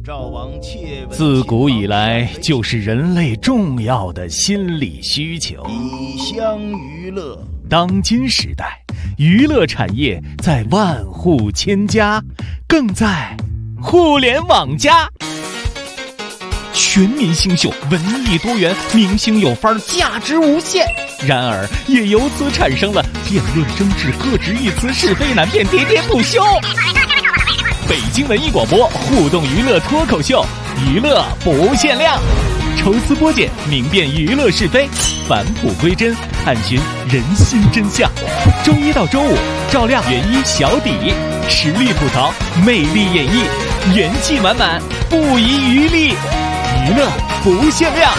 自古以来就是人类重要的心理需求。 以乡娱乐， 当今时代，娱乐产业在万户千家，更在互联网加。全民新秀，文艺多元，明星有范儿，价值无限。然而，也由此产生了辩论争执、各执一词、是非难辨、喋喋不休。北京文艺广播互动娱乐脱口秀，娱乐不限量，抽丝剥茧，明辨娱乐是非，返璞归真，探寻人心真相。周一到周五，照亮原一小底，实力吐槽，魅力演绎，元气满满，不遗余力，娱乐不限量。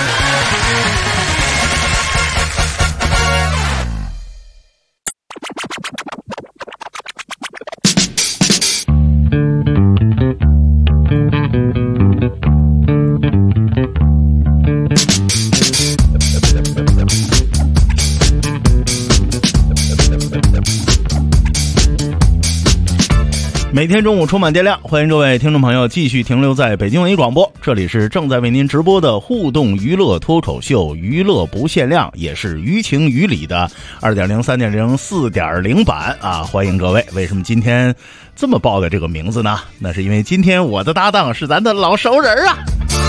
每天中午充满电量，欢迎各位听众朋友继续停留在北京文艺广播，这里是正在为您直播的互动娱乐脱口秀，娱乐不限量，也是于情于理的 2.0 3.0 4.0 版啊！欢迎各位。为什么今天这么报的这个名字呢？那是因为今天我的搭档是咱的老熟人啊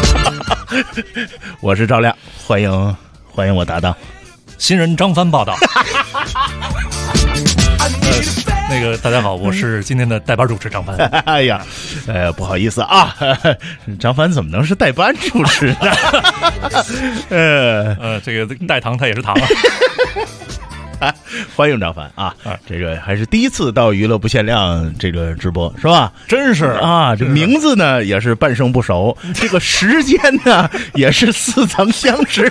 我是赵亮，欢迎我搭档新人张帆报道那个大家好，我是今天的代班主持张帆。 哎呀，不好意思啊，张帆怎么能是代班主持呢？ 这个代堂他也是堂啊。 欢迎张帆啊！这个还是第一次到娱乐不限量这个直播是吧？ 真是啊，这名字呢也是半生不熟，这个时间呢也是似曾相识。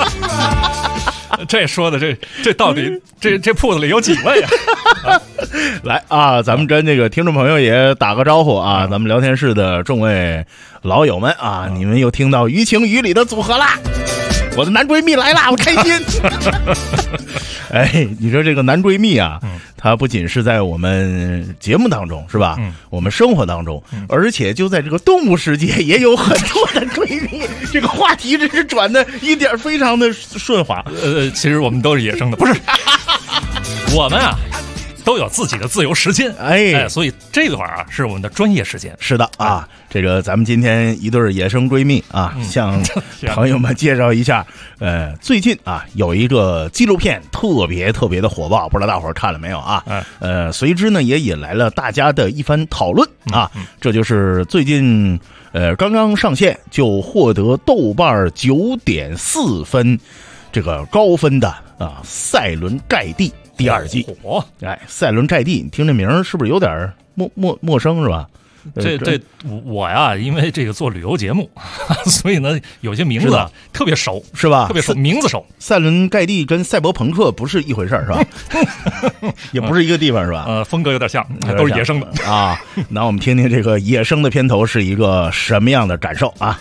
这说的这到底这铺子里有几位啊？ 来啊，咱们跟这个听众朋友也打个招呼啊！咱们聊天室的众位老友们啊，你们又听到于情于理的组合啦！我的男闺蜜来啦，我开心。哎，你说这个男闺蜜啊，他不仅是在我们节目当中是吧？我们生活当中，而且就在这个动物世界也有很多的闺蜜。这个话题真是转的一点非常的顺滑。 其实我们都是野生的，不是？我们啊都有自己的自由时间，哎，所以这块啊是我们的专业时间。 是的啊，这个咱们今天一对野生闺蜜啊，向朋友们介绍一下。最近啊有一个纪录片特别的火爆，不知道大伙儿看了没有啊？随之呢也引来了大家的一番讨论啊。这就是最近刚刚上线就获得豆瓣9.4分这个高分的啊《赛伦盖蒂》第二季。哎，赛伦盖蒂，你听这名儿是不是有点陌生是吧？ 这我呀，因为这个做旅游节目，所以呢有些名字特别熟， 是吧？ 特别熟，名字熟。 赛伦盖蒂跟赛博朋克不是一回事是吧？也不是一个地方是吧？ 风格有点像，都是野生的啊。那我们听听这个野生的片头是一个什么样的感受啊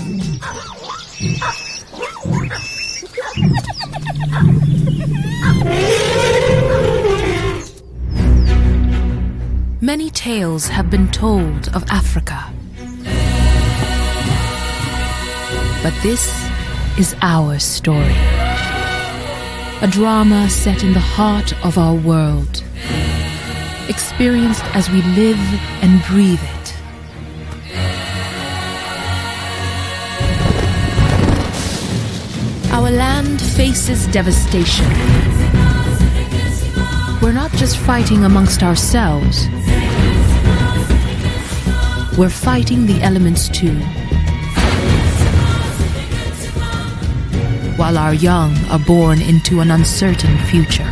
？Many tales have been told of Africa. But this is our story. A drama set in the heart of our world. Experienced as we live and breathe it. Our land faces devastation. We're not just fighting amongst ourselves. We're fighting the elements too. While our young are born into an uncertain future.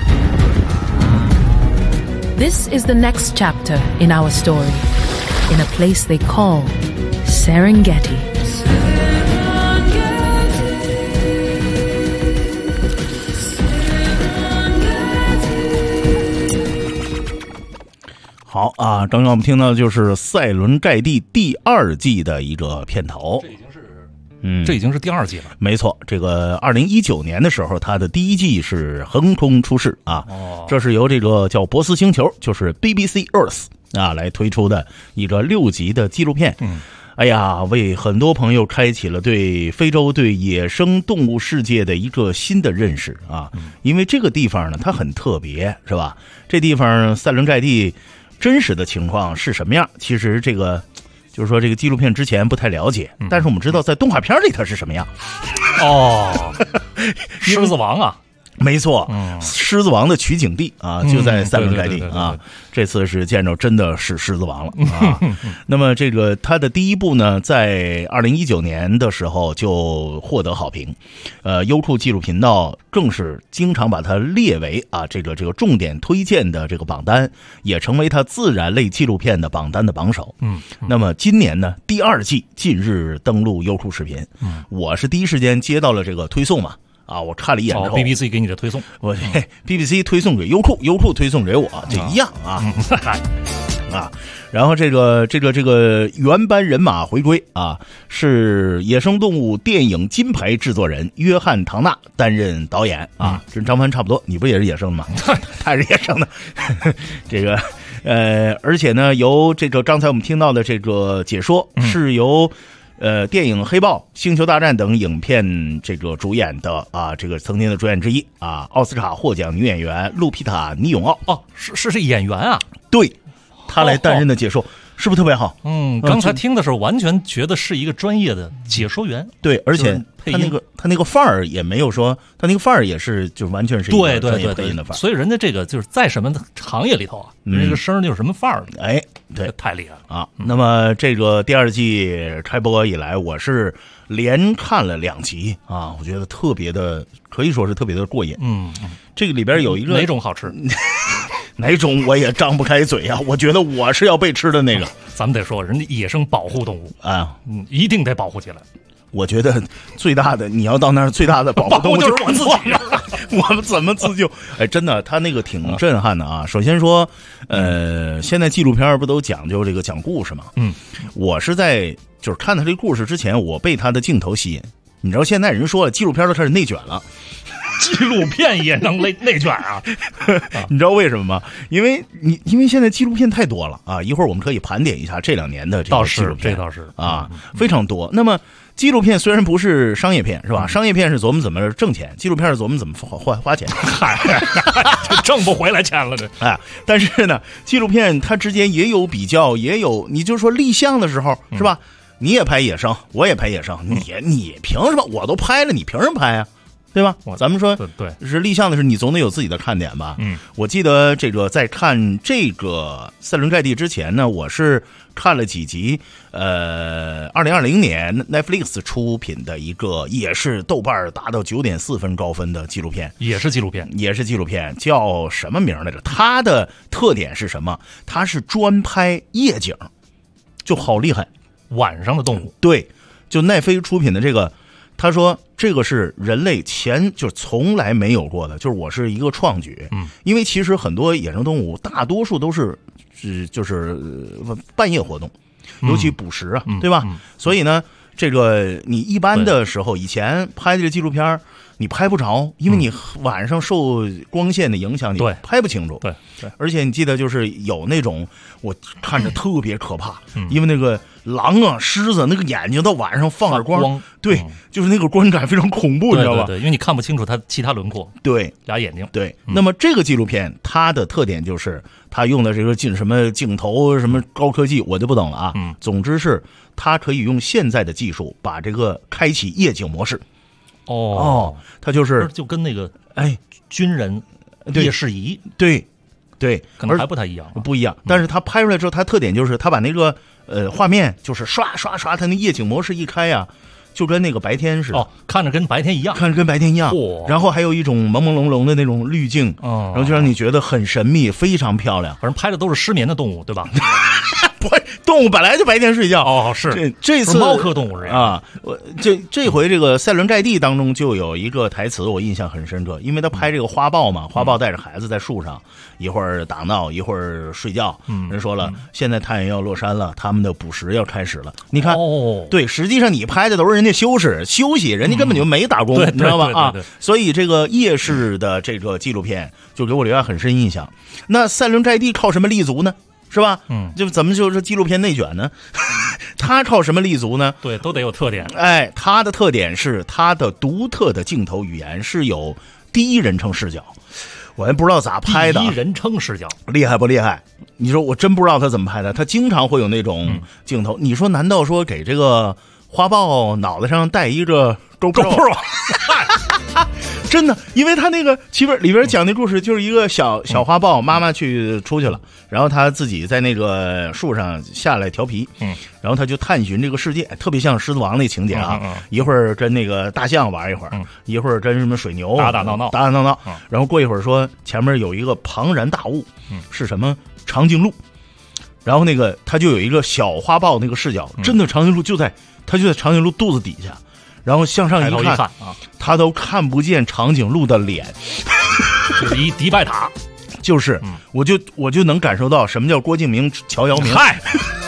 This is the next chapter in our story, in a place they call Serengeti. 好啊，刚刚我们听到的就是《赛伦盖蒂》第二季的一个片头。 这已经是第二季了。 没错，这个2019年的时候，它的第一季是横空出世啊。这是由这个叫博斯星球，就是 BBC Earth 啊来推出的一个6集的纪录片。 哎呀，为很多朋友开启了对非洲、对野生动物世界的一个新的认识啊！因为这个地方呢，它很特别，是吧？这地方塞伦盖蒂真实的情况是什么样？其实这个就是说，这个纪录片之前不太了解，但是我们知道在动画片里它是什么样。 哦，狮子王啊！ 没错，狮子王的取景地啊，就在塞伦盖蒂啊。这次是见着真的是狮子王了啊。那么这个它的第一部呢，在2019年的时候就获得好评，优酷纪录频道更是经常把它列为啊这个重点推荐的这个榜单，也成为它自然类纪录片的榜单的榜首。那么今年呢，第2季近日登陆优酷视频，我是第一时间接到了这个推送嘛。啊，我看了一眼之后 ，BBC 给你的推送， 我BBC 推送给优酷，优酷推送给我，这一样啊。啊，然后这个原班人马回归啊，是野生动物电影金牌制作人约翰·唐纳担任导演啊，跟张帆差不多，你不也是野生的吗？他是野生的，这个而且呢，由这个刚才我们听到的这个解说是由。电影《黑豹》《星球大战》等影片这个主演的啊，这个曾经的主演之一啊，奥斯卡获奖女演员路皮塔·尼永奥。 哦，是演员啊？ 对，她来担任的解说，是不是特别好？ 刚才听的时候完全觉得是一个专业的解说员。 对，而且他那个范儿也没有说，他那个范儿也是就完全是一个专业配音的范儿。 所以人家这个就是在什么行业里头啊，这个声就是什么范儿。 哎，对， 太厉害了啊！那么这个第2季开播以来，我是连看了2集啊，我觉得特别的，可以说是特别的过瘾。这个里边有一个哪种好吃？ 哪种我也张不开嘴啊！我觉得我是要被吃的那个。 咱们得说，人家野生保护动物啊， 一定得保护起来。 我觉得最大的，你要到那儿最大的保护动物就是我自己。 我们怎么自救？哎，真的，他那个挺震撼的啊。首先说，现在纪录片不都讲究这个讲故事吗？我是在就是看他这个故事之前，我被他的镜头吸引。你知道现在人说了，纪录片都开始内卷了。 纪录片也能内卷啊？ 你知道为什么吗？因为现在纪录片太多了啊！一会儿我们可以盘点一下这2年的这个纪录片， 这倒是啊，非常多。那么纪录片虽然不是商业片，是吧？商业片是琢磨怎么挣钱，纪录片是琢磨怎么花钱。 挣不回来钱了这。 哎，但是呢，纪录片它之间也有比较，也有你就是说立项的时候，是吧？你也拍野生，我也拍野生，你凭什么？我都拍了，你凭什么拍啊？对吧？咱们说对， 是立项的是你总得有自己的看点吧？我记得这个在看这个塞伦盖蒂之前呢，我是看了几集2020年 Netflix 出品的一个也是豆瓣达到9.4分高分的纪录片， 也是纪录片， 叫什么名来着？它的特点是什么？它是专拍夜景，就好厉害， 晚上的动物。 对，就奈飞出品的这个。他说这个是人类就从来没有过的，就是我是一个创举。因为其实很多野生动物大多数都是就是半夜活动，尤其捕食啊，对吧？所以呢，这个你一般的时候以前拍的这纪录片你拍不着，因为你晚上受光线的影响，你拍不清楚。 对， 而且你记得就是有那种我看着特别可怕，因为那个狼啊、狮子那个眼睛到晚上放着光，对，就是那个观感非常恐怖，你知道吧？ 对，因为你看不清楚它其他轮廓。 对， 俩眼睛。 对，那么这个纪录片它的特点就是它用的这个什么镜头、什么高科技，我就不懂了啊。总之是它可以用现在的技术把这个开启夜景模式。它就跟那个军人夜视仪， 对， 可能还不太一样， 不一样。但是它拍出来之后，它特点就是它把那个画面就是刷刷刷，它那夜景模式一开呀，就跟那个白天似的， 看着跟白天一样， 然后还有一种朦朦胧胧的那种滤镜，然后就让你觉得很神秘，非常漂亮。 反正拍的都是失眠的动物，对吧？ 不会，动物本来就白天睡觉。 是这次猫科动物是啊。这回这个塞伦盖蒂当中就有一个台词我印象很深刻，因为他拍这个花豹嘛，花豹带着孩子在树上，一会儿打闹，一会儿睡觉。人说了，现在太阳要落山了，他们的捕食要开始了。你看，对，实际上你拍的都是人家休息，人家根本就没打工，你知道吧？所以这个夜视的这个纪录片就给我留下很深印象。那塞伦盖蒂靠什么立足呢？是吧？就怎么就是纪录片内卷呢？ 它靠什么立足呢？ 对，都得有特点。 哎，它的特点是它的独特的镜头语言是有第一人称视角。我也不知道咋拍的， 第一人称视角厉害不厉害？你说我真不知道他怎么拍的，他经常会有那种镜头。你说难道说给这个花豹脑袋上戴一个 GoPro？ 真的，因为他那个里边讲的故事就是一个小花豹，妈妈出去了，然后他自己在那个树上下来调皮，然后他就探寻这个世界，特别像狮子王那情节啊，一会儿跟那个大象玩一会儿，一会儿跟什么水牛打打闹闹， 然后过一会儿说前面有一个庞然大物，是什么长颈鹿，然后那个他就有一个小花豹那个视角，真的长颈鹿就在长颈鹿肚子底下。然后向上一看他都看不见长颈鹿的脸， 就是一迪拜塔， 就是，我就能感受到什么叫郭敬明、乔姚明， 嗨，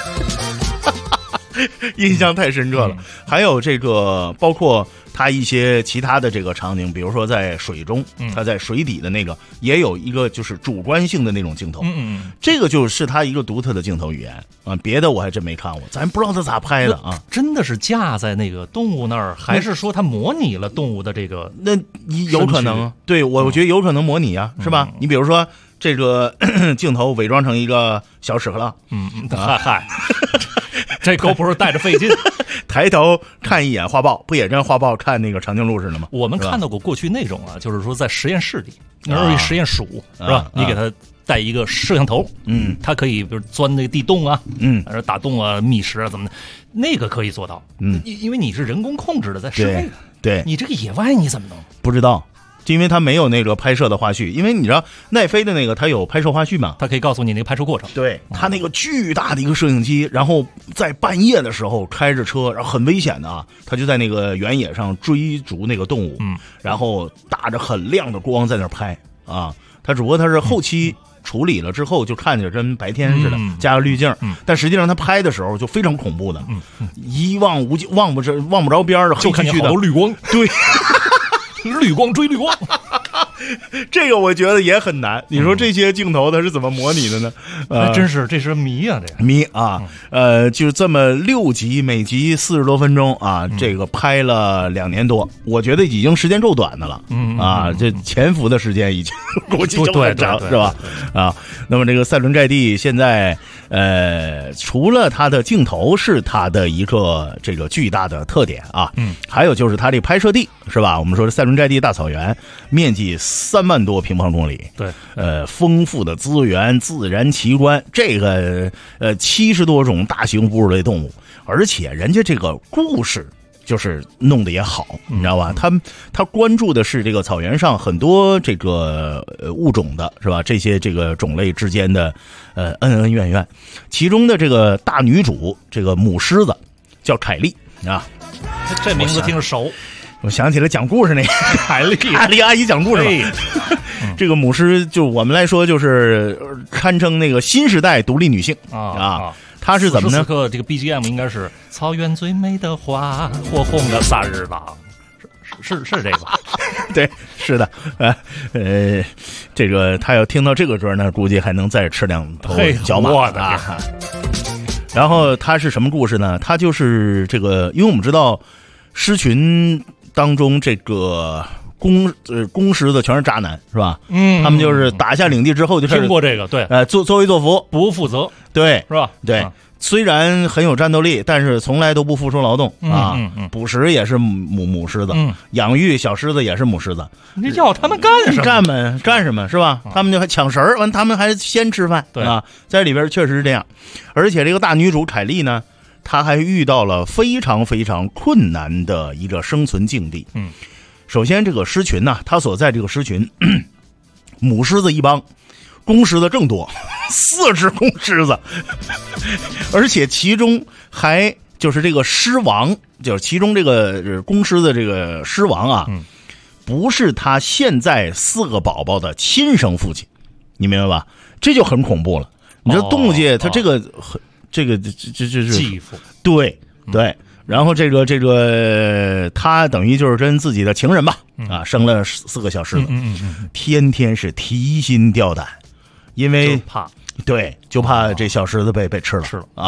印象太深刻了。还有这个，包括他一些其他的这个场景，比如说在水中，他在水底的那个，也有一个就是主观性的那种镜头，这个就是他一个独特的镜头语言啊。别的我还真没看过，咱不知道他咋拍的啊。 真的是架在那个动物那儿，还是说他模拟了动物的这个？ 那有可能，对，我觉得有可能模拟啊，是吧？你比如说这个镜头伪装成一个小屎壳郎， 嗨。这GoPro带着费劲， 抬头看一眼花豹，不也跟花豹看那个长颈鹿似的吗？ 我们看到过过去那种啊，就是说在实验室里，那是一实验鼠，是吧？你给它带一个摄像头，它可以比如钻那个地洞啊，打洞啊、觅食啊怎么的，那个可以做到，因为你是人工控制的，在室内的， 对， 你这个野外你怎么弄？ 不知道。因为他没有那个拍摄的花絮，因为你知道奈飞的那个他有拍摄花絮嘛， 他可以告诉你那个拍摄过程。 对，他那个巨大的一个摄影机，然后在半夜的时候开着车，然后很危险的啊，他就在那个原野上追逐那个动物，然后打着很亮的光在那拍啊，他只不过他是后期处理了之后就看着跟白天似的，加个滤镜，但实际上他拍的时候就非常恐怖的，一望无际，望不着边的， 就看见好多绿光， 对。 绿光追绿光， 这个我觉得也很难。你说这些镜头它是怎么模拟的呢？ 真是这是谜啊，这个谜啊。就这么6集，每集40多分钟啊，这个拍了2年多，我觉得已经时间够短的了。啊，这潜伏的时间已经估计就很长，是吧？啊，那么这个赛伦盖蒂现在除了它的镜头是它的一个这个巨大的特点啊，还有就是它这拍摄地是吧？我们说的赛伦盖蒂大草原面积3万多平方公里， 对， 丰富的资源、自然奇观，这个70多种大型哺乳类动物，而且人家这个故事就是弄得也好，你知道吧？他关注的是这个草原上很多这个物种的是吧？这些这个种类之间的恩恩怨怨，其中的这个大女主这个母狮子叫凯莉啊， 这名字听着熟。 我想起来讲故事那个凯莉阿姨讲故事了。这个母狮就我们来说就是堪称那个新时代独立女性啊。她是怎么呢？ 此刻这个 BGM 应该是草原最美的花，火红的萨日朗，是这个吧？ 对，是的，这个他要听到这个歌呢，估计还能再吃2头角马啊。然后他是什么故事呢？他就是这个，因为我们知道狮群当中这个公狮子全是渣男，是吧？他们就是打下领地之后就听过这个，对， 作威作福， 不负责， 对， 是吧？ 对，虽然很有战斗力，但是从来都不付出劳动啊。捕食也是母狮子，养育小狮子也是母狮子。 你要他们干什么？ 干什么是吧？他们就还抢食儿，完他们还先吃饭， 对啊，在里边确实是这样。而且这个大女主凯莉呢，她还遇到了非常非常困难的一个生存境地。首先这个狮群呢，它所在这个狮群，母狮子一帮，公狮子更多，4只公狮子，而且其中还就是这个狮王，就是其中这个公狮子这个狮王啊，不是他现在4个宝宝的亲生父亲，你明白吧？这就很恐怖了。你知道动物界它这个这是继父， 对。然后这个他等于就是跟自己的情人吧，啊，生了4个小狮子，天天是提心吊胆，因为怕， 对，就怕这小狮子被吃了啊。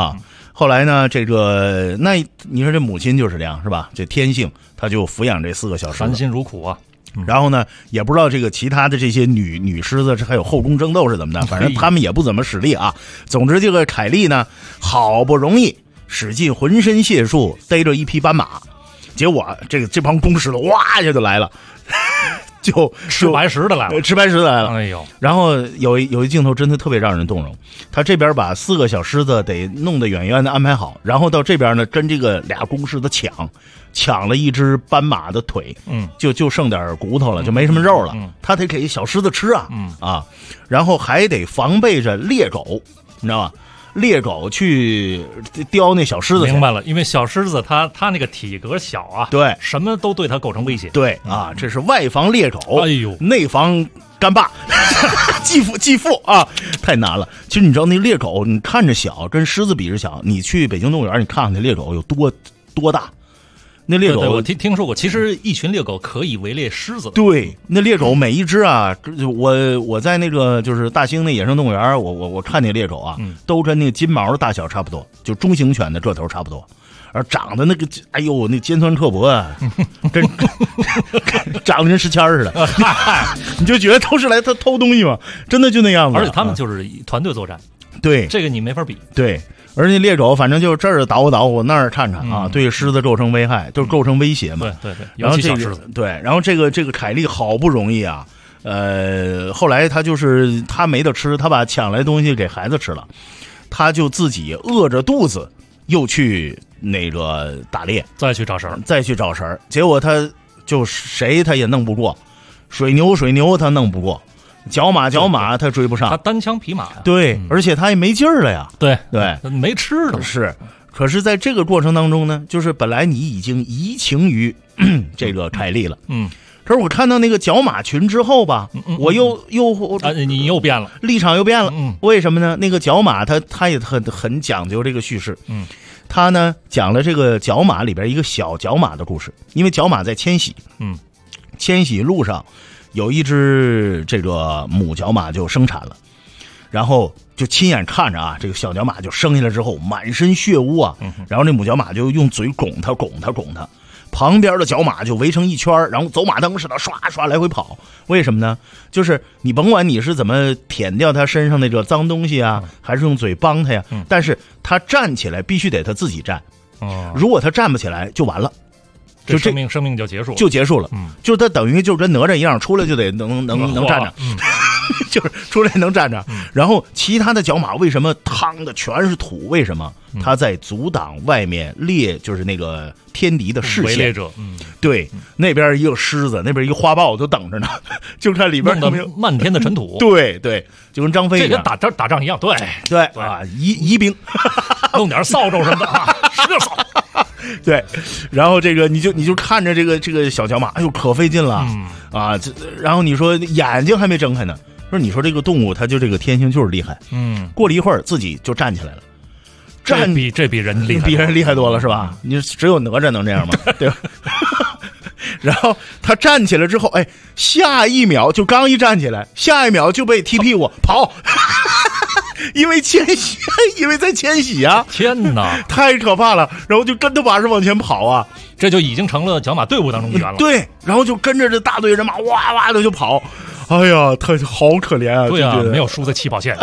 后来呢，这个那你说这母亲就是这样是吧？这天性，他就抚养这4个小狮子， 含辛茹苦啊。 然后呢，也不知道这个其他的这些女狮子还有后宫争斗是怎么的，反正他们也不怎么使力啊。总之，这个凯莉呢，好不容易使尽浑身解数逮着一匹斑马，结果这帮公狮子哇一下就来了。就吃白食的来了， 吃白食的来了。 哎呦！ 然后有一镜头真的特别让人动容，他这边把4个小狮子得弄得远远的安排好，然后到这边呢跟这个俩公狮子抢了一只斑马的腿，就剩点骨头了，就没什么肉了，他得给小狮子吃啊，然后还得防备着猎狗，你知道吗？猎狗去叼那小狮子， 明白了，因为小狮子它那个体格小啊， 对， 什么都对它构成威胁。 对啊，这是外防猎狗， 哎呦， 内防干爸继父啊，太难了。其实你知道那猎狗，你看着小，跟狮子比着小，你去北京动物园，你看看那猎狗有多大。那猎狗， 对我听说过，其实一群猎狗可以围猎狮子的。 对，那猎狗每一只啊，我在那个就是大兴那野生动物园，我看那猎狗啊，都跟那个金毛的大小差不多，就中型犬的这头差不多，而长得那个，哎呦，那尖酸刻薄啊，跟长得跟石签似的，你就觉得都是来他偷东西嘛，真的就那样子。 而且他们就是团队作战， 对， 这个你没法比， 对。而且猎狗反正就这儿捣鼓那儿颤啊，对狮子构成危害，就构成威胁嘛。 对，尤其小狮子。 对，然后这个凯莉好不容易啊，后来他没得吃，他把抢来的东西给孩子吃了，他就自己饿着肚子又去那个打猎， 再去找食， 结果他就谁他也弄不过，水牛他弄不过。角马他追不上， 他单枪匹马呀。 对，而且他也没劲儿了呀。 对， 没吃的是。可是在这个过程当中呢，就是本来你已经移情于这个凯莉了，可是我看到那个角马群之后吧，我你又变了， 立场又变了。为什么呢？那个角马他也很讲究这个叙事，他呢讲了这个角马里边一个小角马的故事，因为角马在迁徙，迁徙路上。有一只这个母角马就生产了，然后就亲眼看着啊，这个小角马就生下来之后满身血污啊，然后这母角马就用嘴拱它，旁边的角马就围成一圈，然后走马灯似的刷刷来回跑。为什么呢？就是你甭管你是怎么舔掉它身上那个脏东西啊，还是用嘴帮它呀，但是它站起来必须得它自己站，如果它站不起来就完了。 就生命就结束了，就他等于就跟哪吒一样，出来就得能站着，就是出来能站着。然后其他的角马为什么趟的全是土？为什么他在阻挡外面就是那个天敌的视线？ 围猎者， 对，那边一个狮子，那边一个花豹都等着呢，就看里边弄得漫天的尘土。 对，就跟张飞这跟打仗一样，对啊，移兵， 弄点扫帚什么的啊，使劲扫。 对，然后这个你就看着这个小角马，哎呦可费劲了啊！然后你说眼睛还没睁开呢，你说这个动物它就这个天性就是厉害，过了一会儿自己就站起来了， 这比人厉害多了是吧？你只有哪吒能这样吗？对吧？然后他站起来之后，哎，下一秒就刚一站起来，下一秒就被踢屁股跑。因为在迁徙啊！ 天哪， 太可怕了！然后就跟着马是往前跑啊， 这就已经成了角马队伍当中一员了。 对，然后就跟着这大队人马哇哇的就跑，哎呀，他好可怜啊！ 对啊，没有输在起跑线。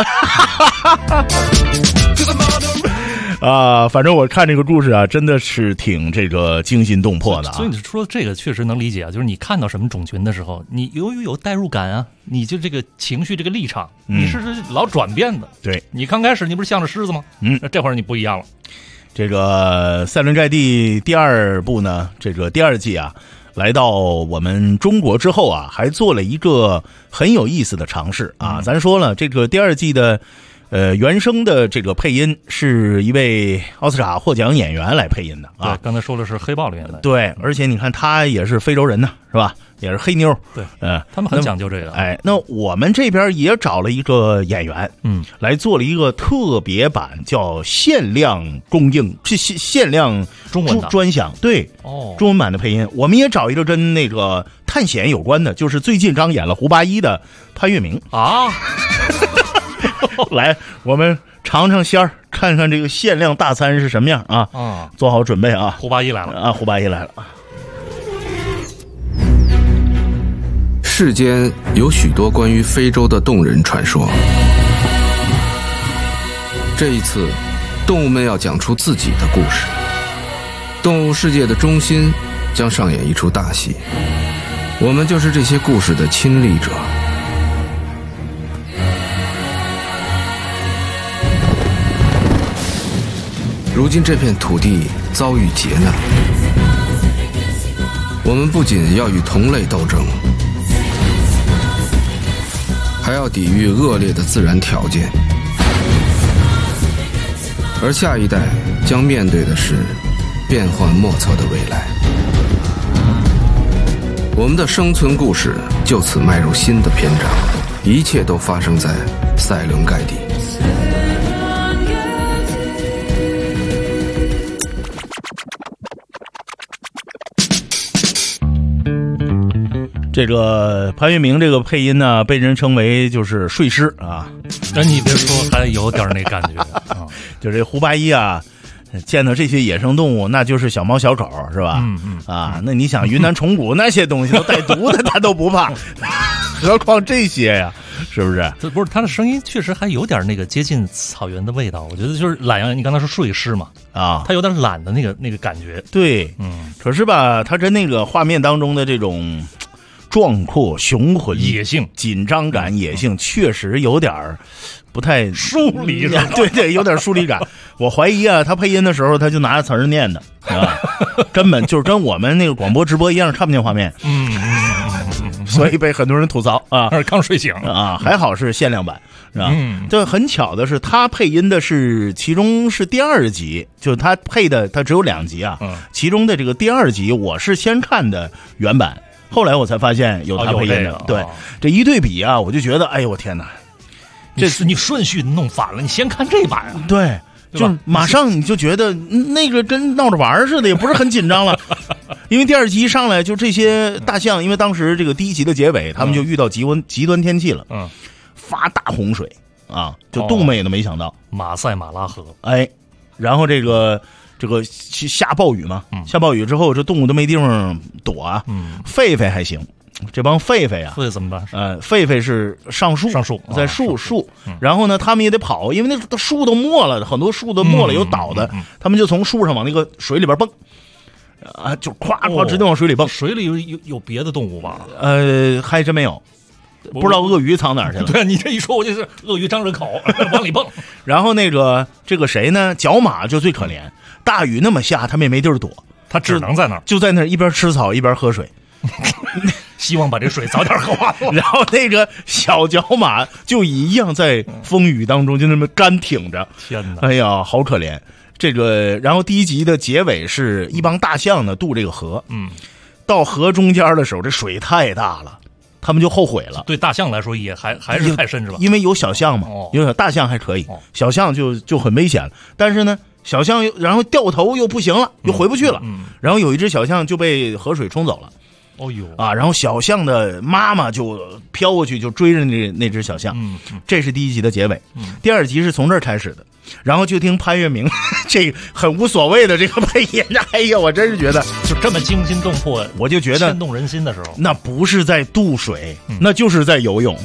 啊，反正我看这个故事啊，真的是挺这个惊心动魄的啊。 所以你说这个确实能理解啊，就是你看到什么种群的时候，你有代入感啊，你就这个情绪这个立场，你是老转变的。 对， 你刚开始你不是向着狮子吗？这会儿你不一样了。 这个《赛伦盖蒂》第2部呢，这个第2季啊，来到我们中国之后啊，还做了一个很有意思的尝试啊。咱说了，这个第2季的。原声的这个配音是一位奥斯卡获奖演员来配音的啊。 对，刚才说的是黑豹里面的。 对，而且你看他也是非洲人呢，是吧？也是黑妞。 对，他们很讲究这个。 哎，那我们这边也找了一个演员，来做了一个特别版，叫限量供应，是限量中文的专享。对，中文版的配音，我们也找一个跟那个探险有关的，就是最近刚演了胡八一的潘粤明啊。 来，我们尝尝鲜儿， 看看这个限量大餐是什么样啊！做好准备啊！ 胡八一来了啊！胡八一来了。 世间有许多关于非洲的动人传说。这一次，动物们要讲出自己的故事。动物世界的中心将上演一出大戏，我们就是这些故事的亲历者。如今这片土地遭遇劫难，我们不仅要与同类斗争，还要抵御恶劣的自然条件，而下一代将面对的是变幻莫测的未来。我们的生存故事就此迈入新的篇章，一切都发生在塞伦盖蒂。 这个潘粤明这个配音呢，被人称为就是睡狮啊。 那你别说，还有点那感觉啊。 就这胡八一啊，见到这些野生动物，那就是小猫小狗，是吧？那你想云南虫谷那些东西都带毒的，他都不怕，何况这些呀？是不是？ 不是他的声音确实还有点那个接近草原的味道，我觉得就是懒洋，你刚才说睡狮嘛，他有点懒的那个感觉。 对，可是吧，他跟那个画面当中的这种壮阔、雄浑、 野性、 紧张感、野性，确实有点不太疏离感。 对，有点疏离感。我怀疑啊，他配音的时候他就拿着词儿念的啊，根本就是跟我们那个广播直播一样，看不见画面。所以被很多人吐槽啊， 刚睡醒啊，还好是限量版，是吧？这很巧的是，他配音的是其中是第2集，就是他配的，他只有2集啊。其中的这个第2集，我是先看的原版，后来我才发现有他配音的。对，这一对比啊，我就觉得，哎呦我天哪， 这是你顺序弄反了，你先看这版啊。 对。就马上你就觉得那个跟闹着玩似的，也不是很紧张了。因为第2集一上来就这些大象，因为当时这个第1集的结尾，他们就遇到极端天气了，发大洪水啊，就动物们也都没想到马赛马拉河， 然后这个下暴雨嘛，下暴雨之后这动物都没地方躲啊，狒狒还行。这帮狒狒啊， 狒狒怎么办？ 狒狒是上树，在树，然后呢，他们也得跑，因为那树都没了，很多树都没了，有倒的，他们就从树上往那个水里边蹦，啊，就咵直接往水里蹦。 水里有别的动物吧？ 还真没有，不知道鳄鱼藏哪儿去了。 对你这一说，我就是鳄鱼张着口往里蹦。 然后这个谁呢？角马就最可怜，大雨那么下，他们也没地儿躲， 他只能在那儿， 就在那儿一边吃草一边喝水。 希望把这水早点喝完了。 然后那个小角马就一样在风雨当中就那么干挺着。 天哪！ 哎呀，好可怜。然后第1集的结尾是一帮大象呢渡这个河，到河中间的时候，这水太大了，他们就后悔了。 对大象来说也还是太深是吧？ 因为有小象嘛，有小大象还可以，小象就很危险了。但是呢，小象然后掉头又不行了，又回不去了。然后有一只小象就被河水冲走了。 哦呦啊！然后小象的妈妈就飘过去，就追着那只小象。这是第1集的结尾。第2集是从这儿开始的，然后就听潘粤明这很无所谓的这个配音，哎呀，我真是觉得就这么惊心动魄， 我就觉得牵动人心的时候， 那不是在渡水，那就是在游泳。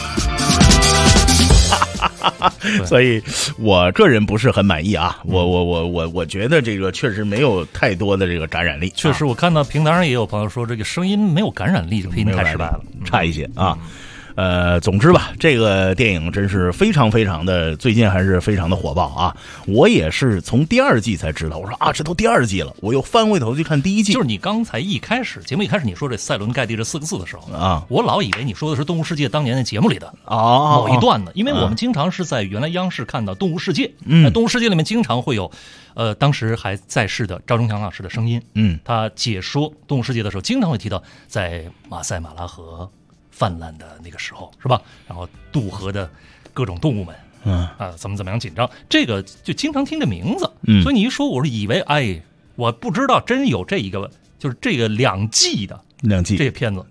所以我个人不是很满意啊，我觉得这个确实没有太多的这个感染力。 确实，我看到平台上也有朋友说这个声音没有感染力，这配音太失败了， 差一些啊。总之吧，这个电影真是非常非常的，最近还是非常的火爆啊！我也是从第2季才知道，我说啊，这都第2季了，我又翻回头去看第1季。 就是你刚才节目一开始你说这塞伦盖蒂这4个字的时候啊，我老以为你说的是《动物世界》当年的节目里的某一段呢，因为我们经常是在原来央视看到《动物世界》，《动物世界》里面经常会有，当时还在世的赵忠祥老师的声音，他解说《动物世界》的时候，经常会提到在马赛马拉河泛滥的那个时候是吧？然后渡河的各种动物们，怎么样紧张，这个就经常听这名字，所以你一说，我是以为，我不知道真有这一个，就是这个2季的 2季这个片子， 对，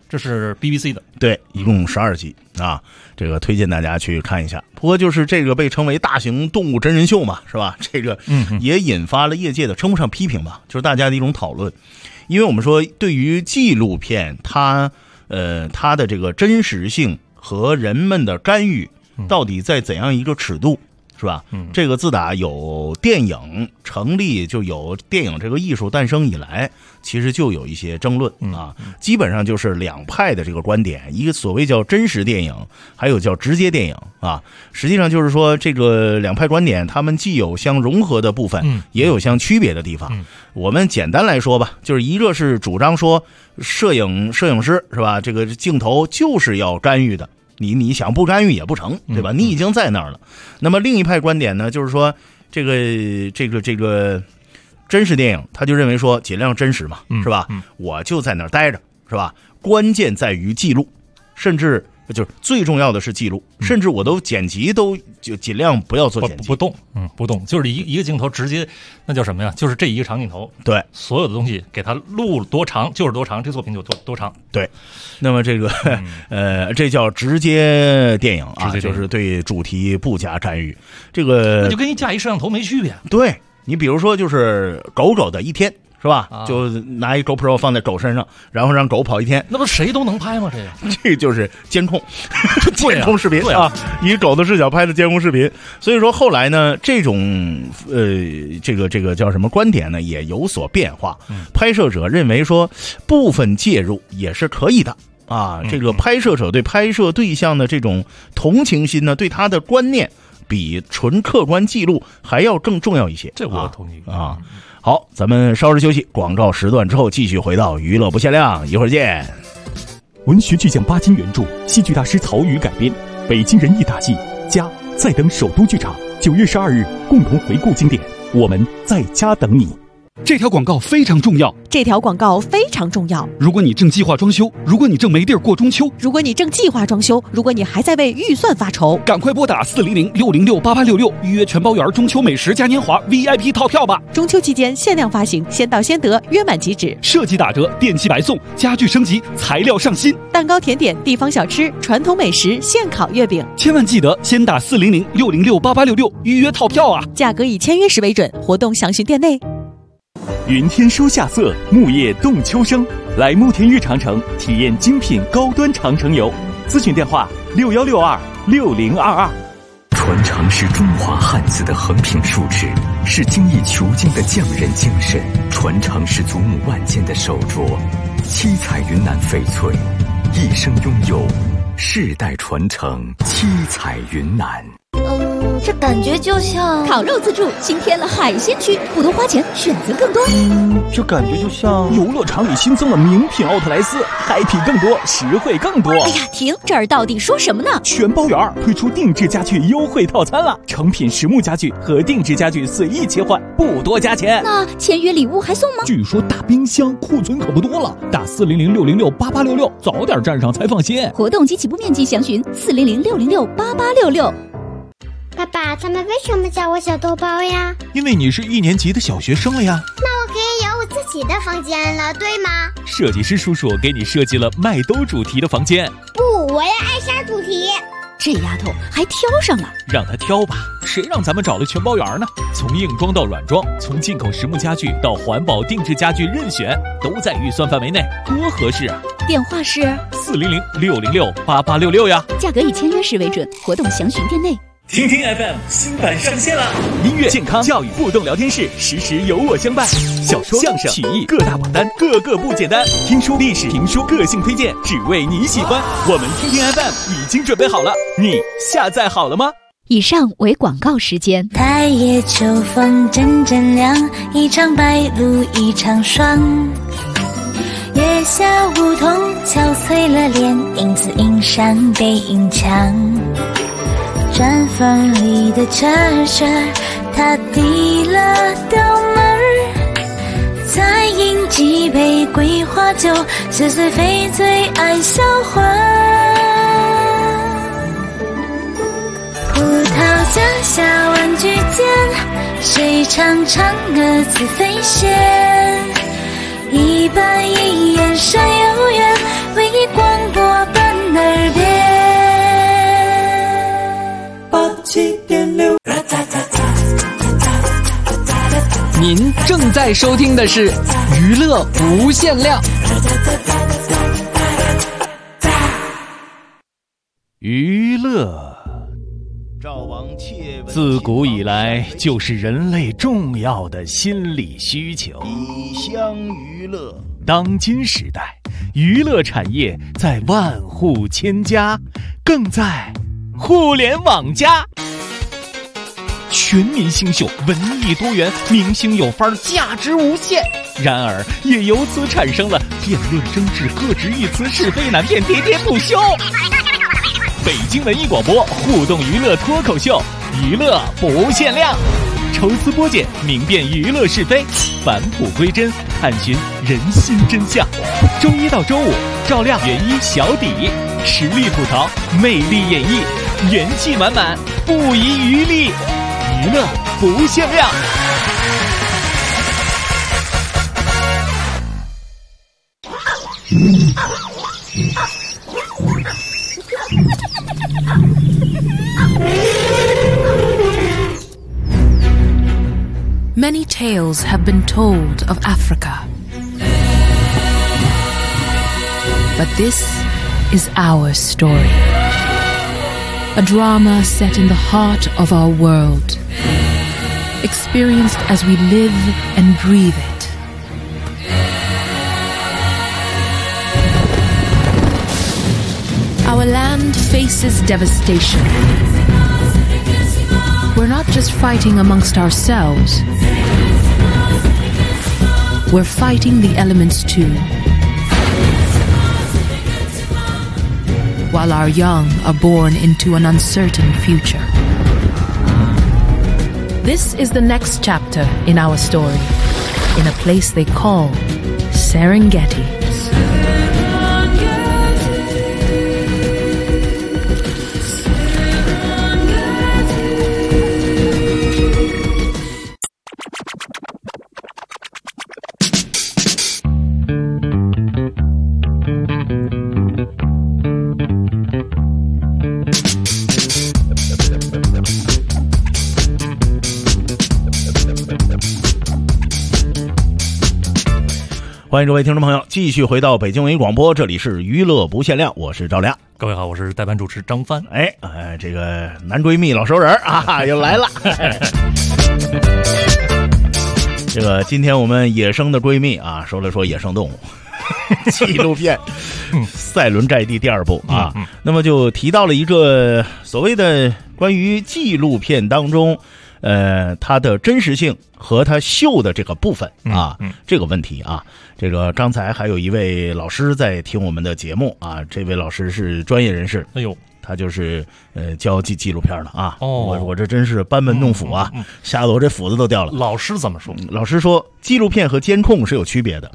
这是 BBC 的， 对，一共12集啊，这个推荐大家去看一下。不过就是这个被称为大型动物真人秀嘛，是吧？这个也引发了业界的称不上批评吧，就是大家的一种讨论。因为我们说对于纪录片，它的这个真实性和人们的干预到底在怎样一个尺度，是吧？这个自打有电影成立，就有电影这个艺术诞生以来，其实就有一些争论啊。基本上就是两派的这个观点，一个所谓叫真实电影，还有叫直接电影啊。实际上就是说，这个两派观点，他们既有相融合的部分，也有相区别的地方。我们简单来说吧，就是一个是主张说摄影师是吧，这个镜头就是要干预的。你想不干预也不成，对吧？你已经在那儿了。那么另一派观点呢，就是说这个真实电影，他就认为说尽量真实嘛，是吧？我就在那儿待着，是吧？关键在于记录，甚至就是最重要的是记录，甚至我都剪辑都就尽量不要做剪辑， 不动，不动，就是一个镜头直接，那叫什么呀？就是这一个长镜头， 对， 所有的东西给它录多长就是多长，这作品就多长， 对。那么这个这叫直接电影啊，就是对主题不加干预，这个那就跟一架一摄像头没区别。 对，你比如说就是狗的一天。是吧？就拿一 GoPro 放在狗身上，然后让狗跑一天， 那不谁都能拍吗？ 这就是监控，监控视频啊，以狗的视角拍的监控视频。所以说后来呢，这种这个叫什么观点呢，也有所变化。拍摄者认为说，部分介入也是可以的啊。这个拍摄者对拍摄对象的这种同情心呢，对他的观念比纯客观记录还要更重要一些。 这我同意啊。好，咱们稍事休息，广告时段之后继续回到娱乐不限量，一会儿见。 文学巨匠巴金原著，戏剧大师曹禺改编，北京人艺大戏家在等首都剧场9月12日共同回顾经典，我们在家等你。 这条广告非常重要。 这条广告非常重要。 如果你正计划装修，如果你正没地儿过中秋， 如果你正计划装修，如果你还在为预算发愁， 赶快拨打400-606-8866预约全包圆中秋美食嘉年华 VIP 套票吧。 中秋期间限量发行，先到先得，约满即止。 设计打折，电器白送，家具升级，材料上新， 蛋糕甜点、地方小吃、传统美食、现烤月饼。 千万记得先打400-606-8866预约套票啊！ 价格以签约时为准，活动详询店内。 云天收夏色，木叶动秋声。来慕田峪长城体验精品高端长城游，咨询电话61626022。 传承是中华汉字的横平竖直，是精益求精的匠人精神；传承是祖母万件的手镯，七彩云南翡翠，一生拥有，世代传承，七彩云南。 这感觉就像烤肉自助新添了海鲜区，不多花钱，选择更多。 这感觉就像游乐场里新增了名品奥特莱斯，happy更多，实惠更多。 哎呀，停！这儿到底说什么呢？ 全包圆推出定制家具优惠套餐了，成品实木家具和定制家具随意切换，不多加钱。 那签约礼物还送吗？ 据说大冰箱库存可不多了，打400-606-8866，早点站上才放心。 活动及起步面积详询400-606-8866。 爸爸，他们为什么叫我小豆包呀？ 因为你是1年级的小学生了呀。 那我可以有我自己的房间了，对吗？ 设计师叔叔给你设计了麦兜主题的房间。 不，我要艾莎主题。 这丫头还挑上了， 让她挑吧，谁让咱们找了全包圆呢？从硬装到软装，从进口实木家具到环保定制家具，任选，都在预算范围内，多合适啊！ 电话是 400-606-8866呀。 价格以签约时为准，活动详询店内。 听听 FM 新版上线了，音乐、健康、教育、互动聊天室，时时有我相伴。小说、相声、曲艺各大榜单，个个不简单。听书、历史、评书，个性推荐，只为你喜欢。我们听听 FM 已经准备好了，你下载好了吗？ 以上为广告时间。 太夜秋风阵阵凉，一场白露一场霜。月下梧桐憔悴了脸，影子映上背影墙。毡房里的车车，他递了刀门，再饮几杯桂花酒，似水非醉爱销魂。葡萄架下玩具间，谁唱嫦娥自飞仙？一板一眼山有缘，唯一光您正在收听的是娱乐无限量。 娱乐自古以来就是人类重要的心理需求。 以相娱乐， 当今时代，娱乐产业在万户千家，更在互联网加。全民星秀，文艺多元，明星有范儿，价值无限。然而，也由此产生了辩论争执、各执一词、是非难辨、喋喋不休。北京文艺广播互动娱乐脱口秀，娱乐不限量，抽丝剥茧，明辨娱乐是非，返璞归真，探寻人心真相。周一到周五，照亮原一小底，实力吐槽，魅力演绎，元气满满，不遗余力，娱乐不限量。 Many tales have been told of Africa. But this is our story. A drama set in the heart of our world. Experienced as we live and breathe it. Our land faces devastation. We're not just fighting amongst ourselves. We're fighting the elements too. While our young are born into an uncertain future. This is the next chapter in our story, in a place they call Serengeti. 欢迎各位听众朋友继续回到北京文艺广播，这里是娱乐不限量，我是赵亮。 各位好，我是代班主持张帆。 这个男闺蜜老熟人啊又来了。这个今天我们野生的闺蜜啊，说了说野生动物纪录片《塞伦寨地》第2部啊，那么就提到了一个所谓的关于纪录片当中它的真实性和它秀的这个部分啊，这个问题啊，这个刚才还有一位老师在听我们的节目啊，这位老师是专业人士，他就是教纪录片的啊。我这真是班门弄斧啊，吓得我这斧子都掉了。 老师怎么说？ 老师说纪录片和监控是有区别的。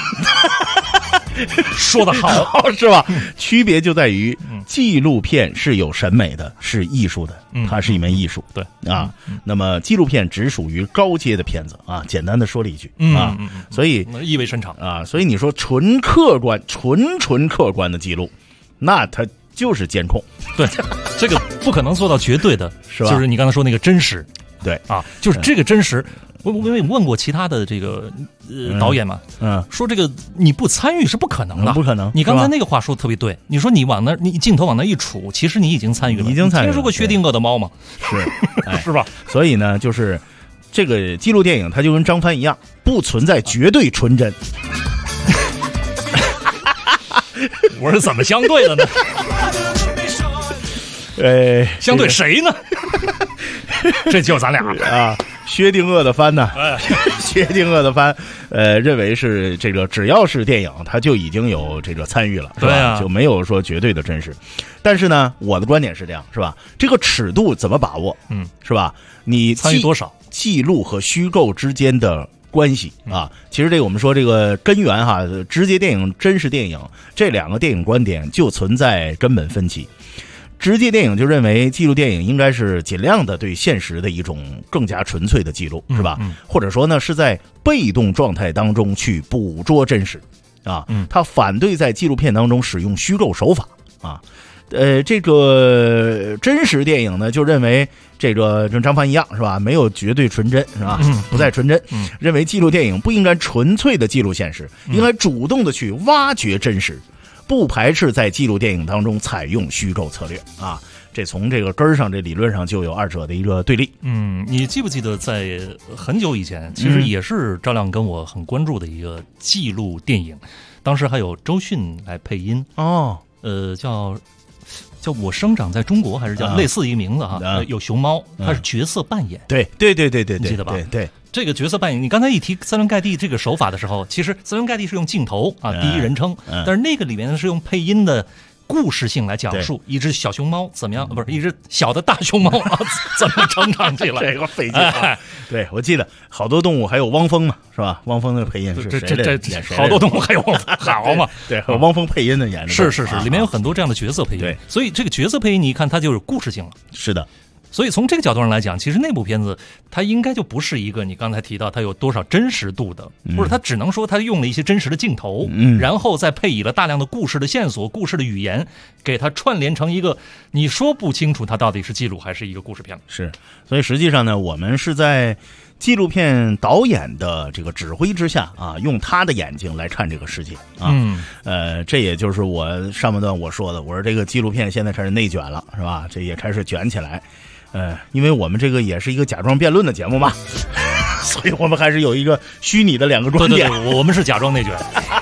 说得好， 是吧？区别就在于纪录片是有审美的，是艺术的，它是一门艺术。 对啊，那么纪录片只属于高阶的片子啊。简单的说了一句啊，所以意味深长啊。所以你说纯客观的记录，那它就是监控。 对，这个不可能做到绝对的， 是吧？ 就是你刚才说那个真实。 对啊，就是这个真实。我问过其他的这个导演嘛，说这个你不参与是不可能的， 不可能。 你刚才那个话说的特别对，你说你往那你镜头往那一杵，其实你已经参与了， 已经参与了。 听说过薛定谔的猫吗？ 是， 是吧？ 所以呢，就是这个纪录电影，它就跟张帆一样，不存在绝对纯真。 我是怎么相对的呢？相对谁呢？这就是咱俩啊。薛定谔的帆呢？薛定谔的帆，认为是这个只要是电影，它就已经有这个参与了，是吧？ 对啊， 就没有说绝对的真实。但是呢，我的观点是这样，是吧？这个尺度怎么把握？是吧？你参与多少？ 记录和虚构之间的关系啊，其实这个我们说这个根源哈，直接电影、真实电影这两个电影观点就存在根本分歧。直接电影就认为记录电影应该是尽量的对现实的一种更加纯粹的记录，是吧？或者说呢，是在被动状态当中去捕捉真实啊。他反对在纪录片当中使用虚构手法啊。 这个真实电影呢，就认为这个跟张帆一样是吧，没有绝对纯真是吧，不再纯真，认为纪录电影不应该纯粹的记录现实，应该主动的去挖掘真实，不排斥在纪录电影当中采用虚构策略啊。这从这个根儿上，这理论上就有二者的一个对立。 你记不记得在很久以前，其实也是赵亮跟我很关注的一个纪录电影，当时还有周迅来配音哦， 叫我生长在中国，还是叫类似一个名字哈？有熊猫，它是角色扮演。 对，你记得吧？ 对。 这个角色扮演，你刚才一提塞伦盖蒂这个手法的时候，其实塞伦盖蒂是用镜头啊，第一人称，但是那个里面是用配音的故事性来讲述一只小熊猫怎么样，不是一只小的大熊猫啊，怎么成长起来？ 这个费劲啊！对，我记得好多动物还有汪峰嘛，是吧？汪峰的配音是谁的？ 这好多动物还有好嘛？ 对，还有汪峰配音的演的是，里面有很多这样的角色配音。 对， 所以这个角色配音，你一看它就有故事性了。 是的。 所以从这个角度上来讲，其实那部片子它应该就不是一个你刚才提到它有多少真实度的，或者它只能说它用了一些真实的镜头，然后再配以了大量的故事的线索、故事的语言，给它串联成一个你说不清楚它到底是记录还是一个故事片。 是，所以实际上呢，我们是在纪录片导演的这个指挥之下啊，用他的眼睛来看这个世界啊。这也就是我上半段我说的，我说这个纪录片现在开始内卷了，是吧？这也开始卷起来。因为我们这个也是一个假装辩论的节目嘛，所以我们还是有一个虚拟的两个观点。 对，我们是假装内卷。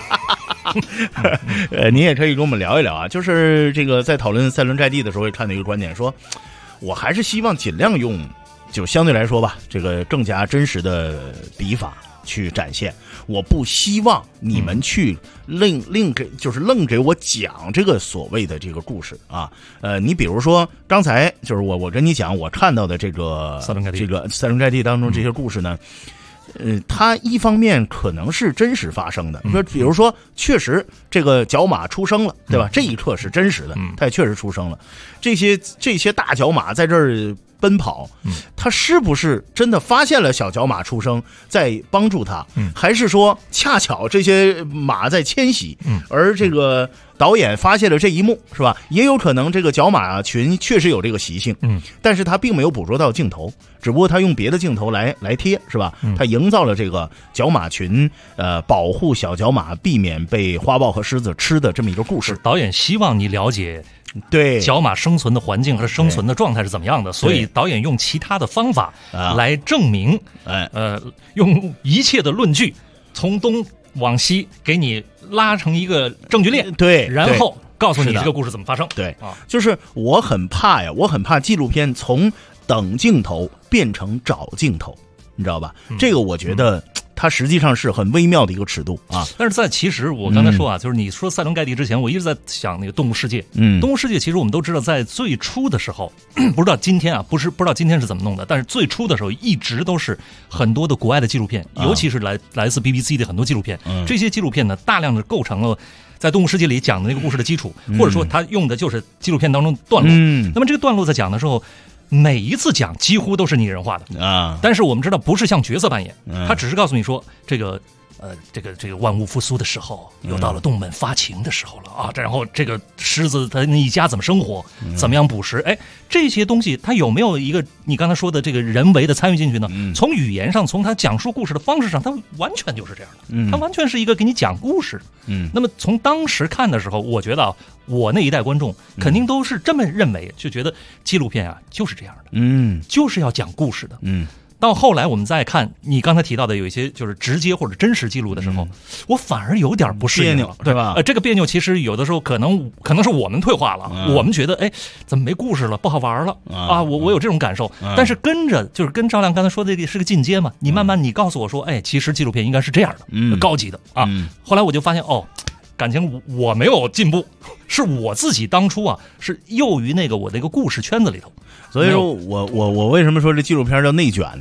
你也可以跟我们聊一聊啊，就是这个在讨论塞伦盖蒂的时候，会看到一个观点，说我还是希望尽量用，就相对来说吧，这个更加真实的笔法去展现。我不希望你们去愣给我讲这个所谓的这个故事啊。你比如说刚才就是我跟你讲我看到的这个塞伦盖蒂当中这些故事呢，它一方面可能是真实发生的，比如说确实这个角马出生了，对吧？这一刻是真实的，它也确实出生了。这些大角马在这儿奔跑，他是不是真的发现了小角马出生在帮助他，还是说恰巧这些马在迁徙，而这个导演发现了这一幕，是吧？也有可能这个角马群确实有这个习性，但是他并没有捕捉到镜头，只不过他用别的镜头来贴，是吧？他营造了这个角马群保护小角马避免被花豹和狮子吃的这么一个故事。 导演希望你了解对角马生存的环境和生存的状态是怎么样的，所以导演用其他的方法来证明，用一切的论据从东往西给你拉成一个证据链， 对， 然后告诉你这个故事怎么发生。 对就是我很怕纪录片从等镜头变成找镜头，你知道吧？这个我觉得它实际上是很微妙的一个尺度啊。 但是其实我刚才说就是你说塞伦盖蒂之前，我一直在想那个动物世界。动物世界其实我们都知道，在最初的时候，不知道今天不知道今天是怎么弄的，但是最初的时候一直都是很多的国外的纪录片，尤其是来自 BBC 的很多纪录片。这些纪录片呢，大量的构成了在动物世界里讲的那个故事的基础，或者说它用的就是纪录片当中的段落。那么这个段落在讲的时候，每一次讲几乎都是拟人化的啊，但是我们知道不是像角色扮演，他只是告诉你说这个万物复苏的时候，又到了动物们发情的时候了啊，然后这个狮子它那一家怎么生活，怎么样捕食，这些东西它有没有一个你刚才说的这个人为的参与进去呢？从语言上，从他讲述故事的方式上，它完全就是这样的，它完全是一个给你讲故事。那么从当时看的时候，我觉得我那一代观众肯定都是这么认为，就觉得纪录片就是这样的，就是要讲故事的。到后来我们再看你刚才提到的有一些就是直接或者真实记录的时候，我反而有点不适应了， 对吧？ 这个别扭其实有的时候可能是我们退化了，我们觉得怎么没故事了，不好玩了啊！我有这种感受，但是跟赵亮刚才说的这个是个进阶嘛，你慢慢你告诉我说，其实纪录片应该是这样的，高级的啊。后来我就发现感情我没有进步，是我自己当初是囿于我那个故事圈子里头。 所以说我为什么说这纪录片叫内卷呢？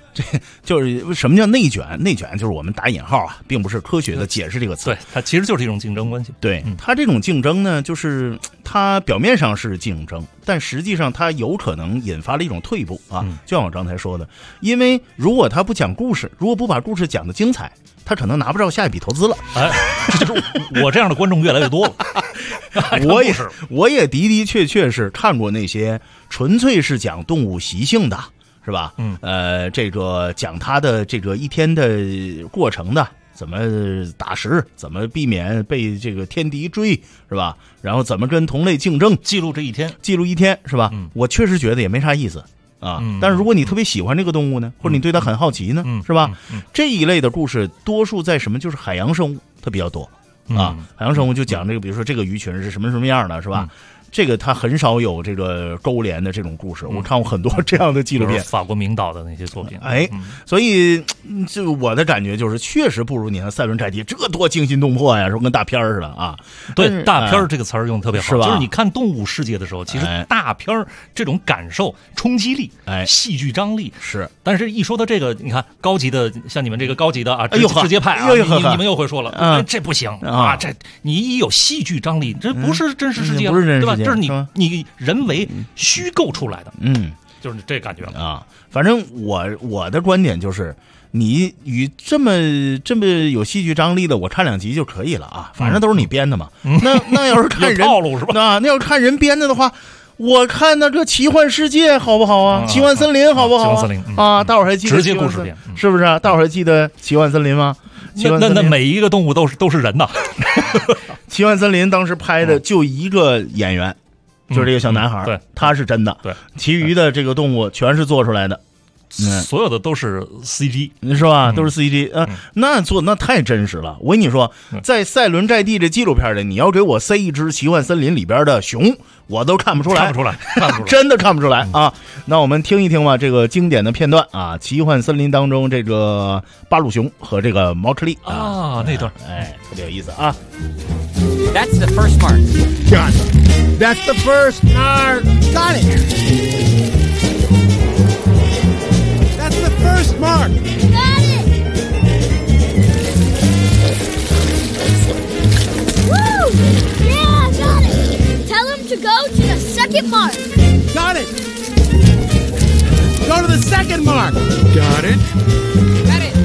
这就是什么叫内卷？内卷就是我们打引号啊，并不是科学的解释这个词。 对，它其实就是一种竞争关系。 对，它这种竞争呢，就是它表面上是竞争，但实际上它有可能引发了一种退步啊。就像我刚才说的，因为如果他不讲故事，如果不把故事讲得精彩，他可能拿不着下一笔投资了。 哎，这就是我这样的观众越来越多了。 我也的的确确是看过那些纯粹是讲动物习性的。是吧？这个讲他的这个一天的过程的，怎么打食，怎么避免被这个天敌追，是吧？然后怎么跟同类竞争， 记录这一天， 记录一天，是吧？我确实觉得也没啥意思啊。但是如果你特别喜欢这个动物呢，或者你对它很好奇呢，是吧？这一类的故事多数在什么？就是海洋生物它比较多啊。海洋生物就讲这个，比如说这个鱼群是什么什么样的，是吧？这个它很少有这个勾连的这种故事，我看过很多这样的纪录片， 法国名导的那些作品。 所以就我的感觉就是，确实不如你看《塞伦寨地》这多惊心动魄呀，说跟大片似的啊。 对，大片这个词儿用的特别好， 是吧？ 就是你看动物世界的时候，其实大片这种感受、冲击力、戏剧张力是。 但是一说到这个，你看高级的，像你们这个高级的啊，直接派啊，你们又会说了，这不行啊，这你一有戏剧张力，这不是真实世界，对吧？这是你人为虚构出来的，就是这感觉啊。反正我的观点就是，你与这么有戏剧张力的，我看2集就可以了啊。反正都是你编的嘛。那要是看人套路是吧？ 那要是看人编的话，我看那个奇幻世界好不好啊？奇幻森林好不好？ 奇幻森林啊，大伙儿还记得直接故事片是不是？大伙儿还记得奇幻森林吗？ 那每一个动物都是人呐。 奇幻森林当时拍的就一个演员。就是这个小男孩， 对， 他是真的， 对， 其余的这个动物全是做出来的， 所有的都是 CG， 是吧？都是 CG，那太真实了。我跟你说，在《塞伦寨地》这纪录片里，你要给我塞一只奇幻森林里边的熊，我都看不出来，真的看不出来啊！那我们听一听吧，这个经典的片段啊，奇幻森林当中这个巴鲁熊和这个毛克利啊，那段， 特别有意思啊。 That's the first mark. Got it. That's the first mark. Got it. That's the first mark. Got it. Woo! Yeah, got it. Tell him to go to the second mark. Got it. Go to the second mark. Got it. Got it.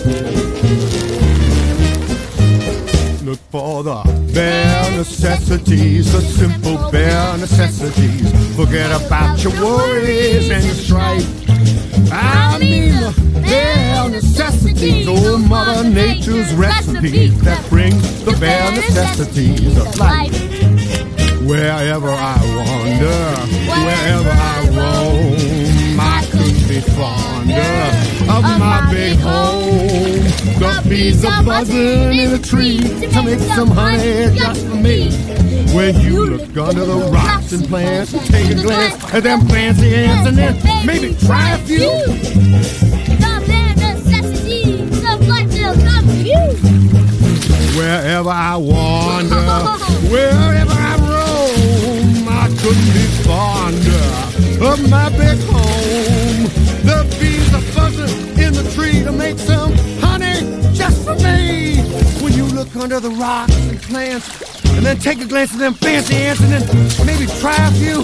Look for the bare necessities, the simple bare necessities. Forget about your worries and your strife. I mean the bare necessities, oh Mother Nature's recipe that brings the bare necessities of life. Wherever I wander, wherever I roam, I couldn't be fonder of my big home. The bees are buzzing in the tree to make some honey just for me. When you look under the rocks and plants, take a glance at them fancy ants and then maybe try a few. The bare necessities of life will come to you. Wherever I wander, wherever I roam, I couldn't be fonder of my big home. The bees are buzzing in the tree to make some honey just for me. When you look under the rocks and plants, and then take a glance at them fancy ants, and then maybe try a few.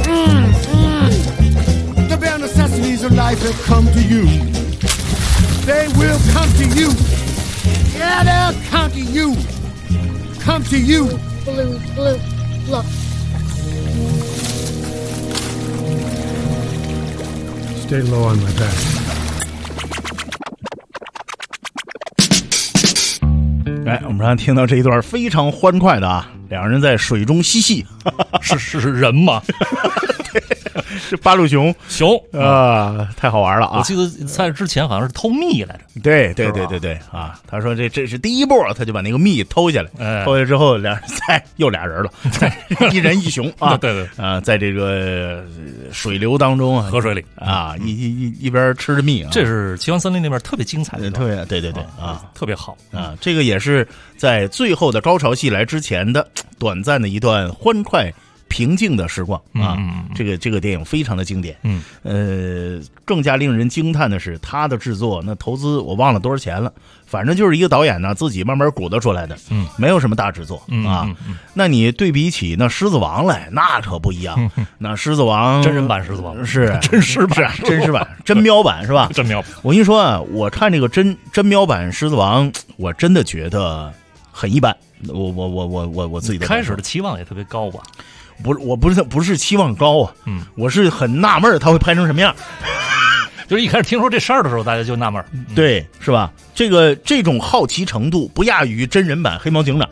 The bare necessities of life have come to you. They will come to you. Yeah, they'll come to you. Come to you. Blue, blue, look. Stay low on my back. 我们刚才听到这一段非常欢快的啊，两人在水中嬉戏， 是人吗？ 是巴鲁熊啊，太好玩了啊！ 我记得在之前好像是偷蜜来着。 对啊！他说这是第一步，他就把那个蜜偷下来，偷下来之后，俩人又俩人了，一人一熊啊！ 对啊，在这个水流当中啊， 河水里啊，一边吃着蜜啊， 这是奇幻森林那边特别精彩的， 特别对啊， 特别好啊！这个也是在最后的高潮戏来之前的短暂的一段欢快平静的时光啊。这个电影非常的经典。更加令人惊叹的是他的制作，那投资我忘了多少钱了，反正就是一个导演呢自己慢慢鼓捣出来的，没有什么大制作啊。那你对比起那狮子王来，那可不一样。那狮子王真人版狮子王是真实版， 真实版真喵版是吧？ 真喵版。 我跟你说啊，我看这个真喵版狮子王，我真的觉得很一般。我自己的开始的期望也特别高吧？ 我不是期望高啊，我是很纳闷他会拍成什么样。 就是一开始听说这事儿的时候，大家就纳闷， 对，是吧？这种好奇程度不亚于真人版黑猫警长。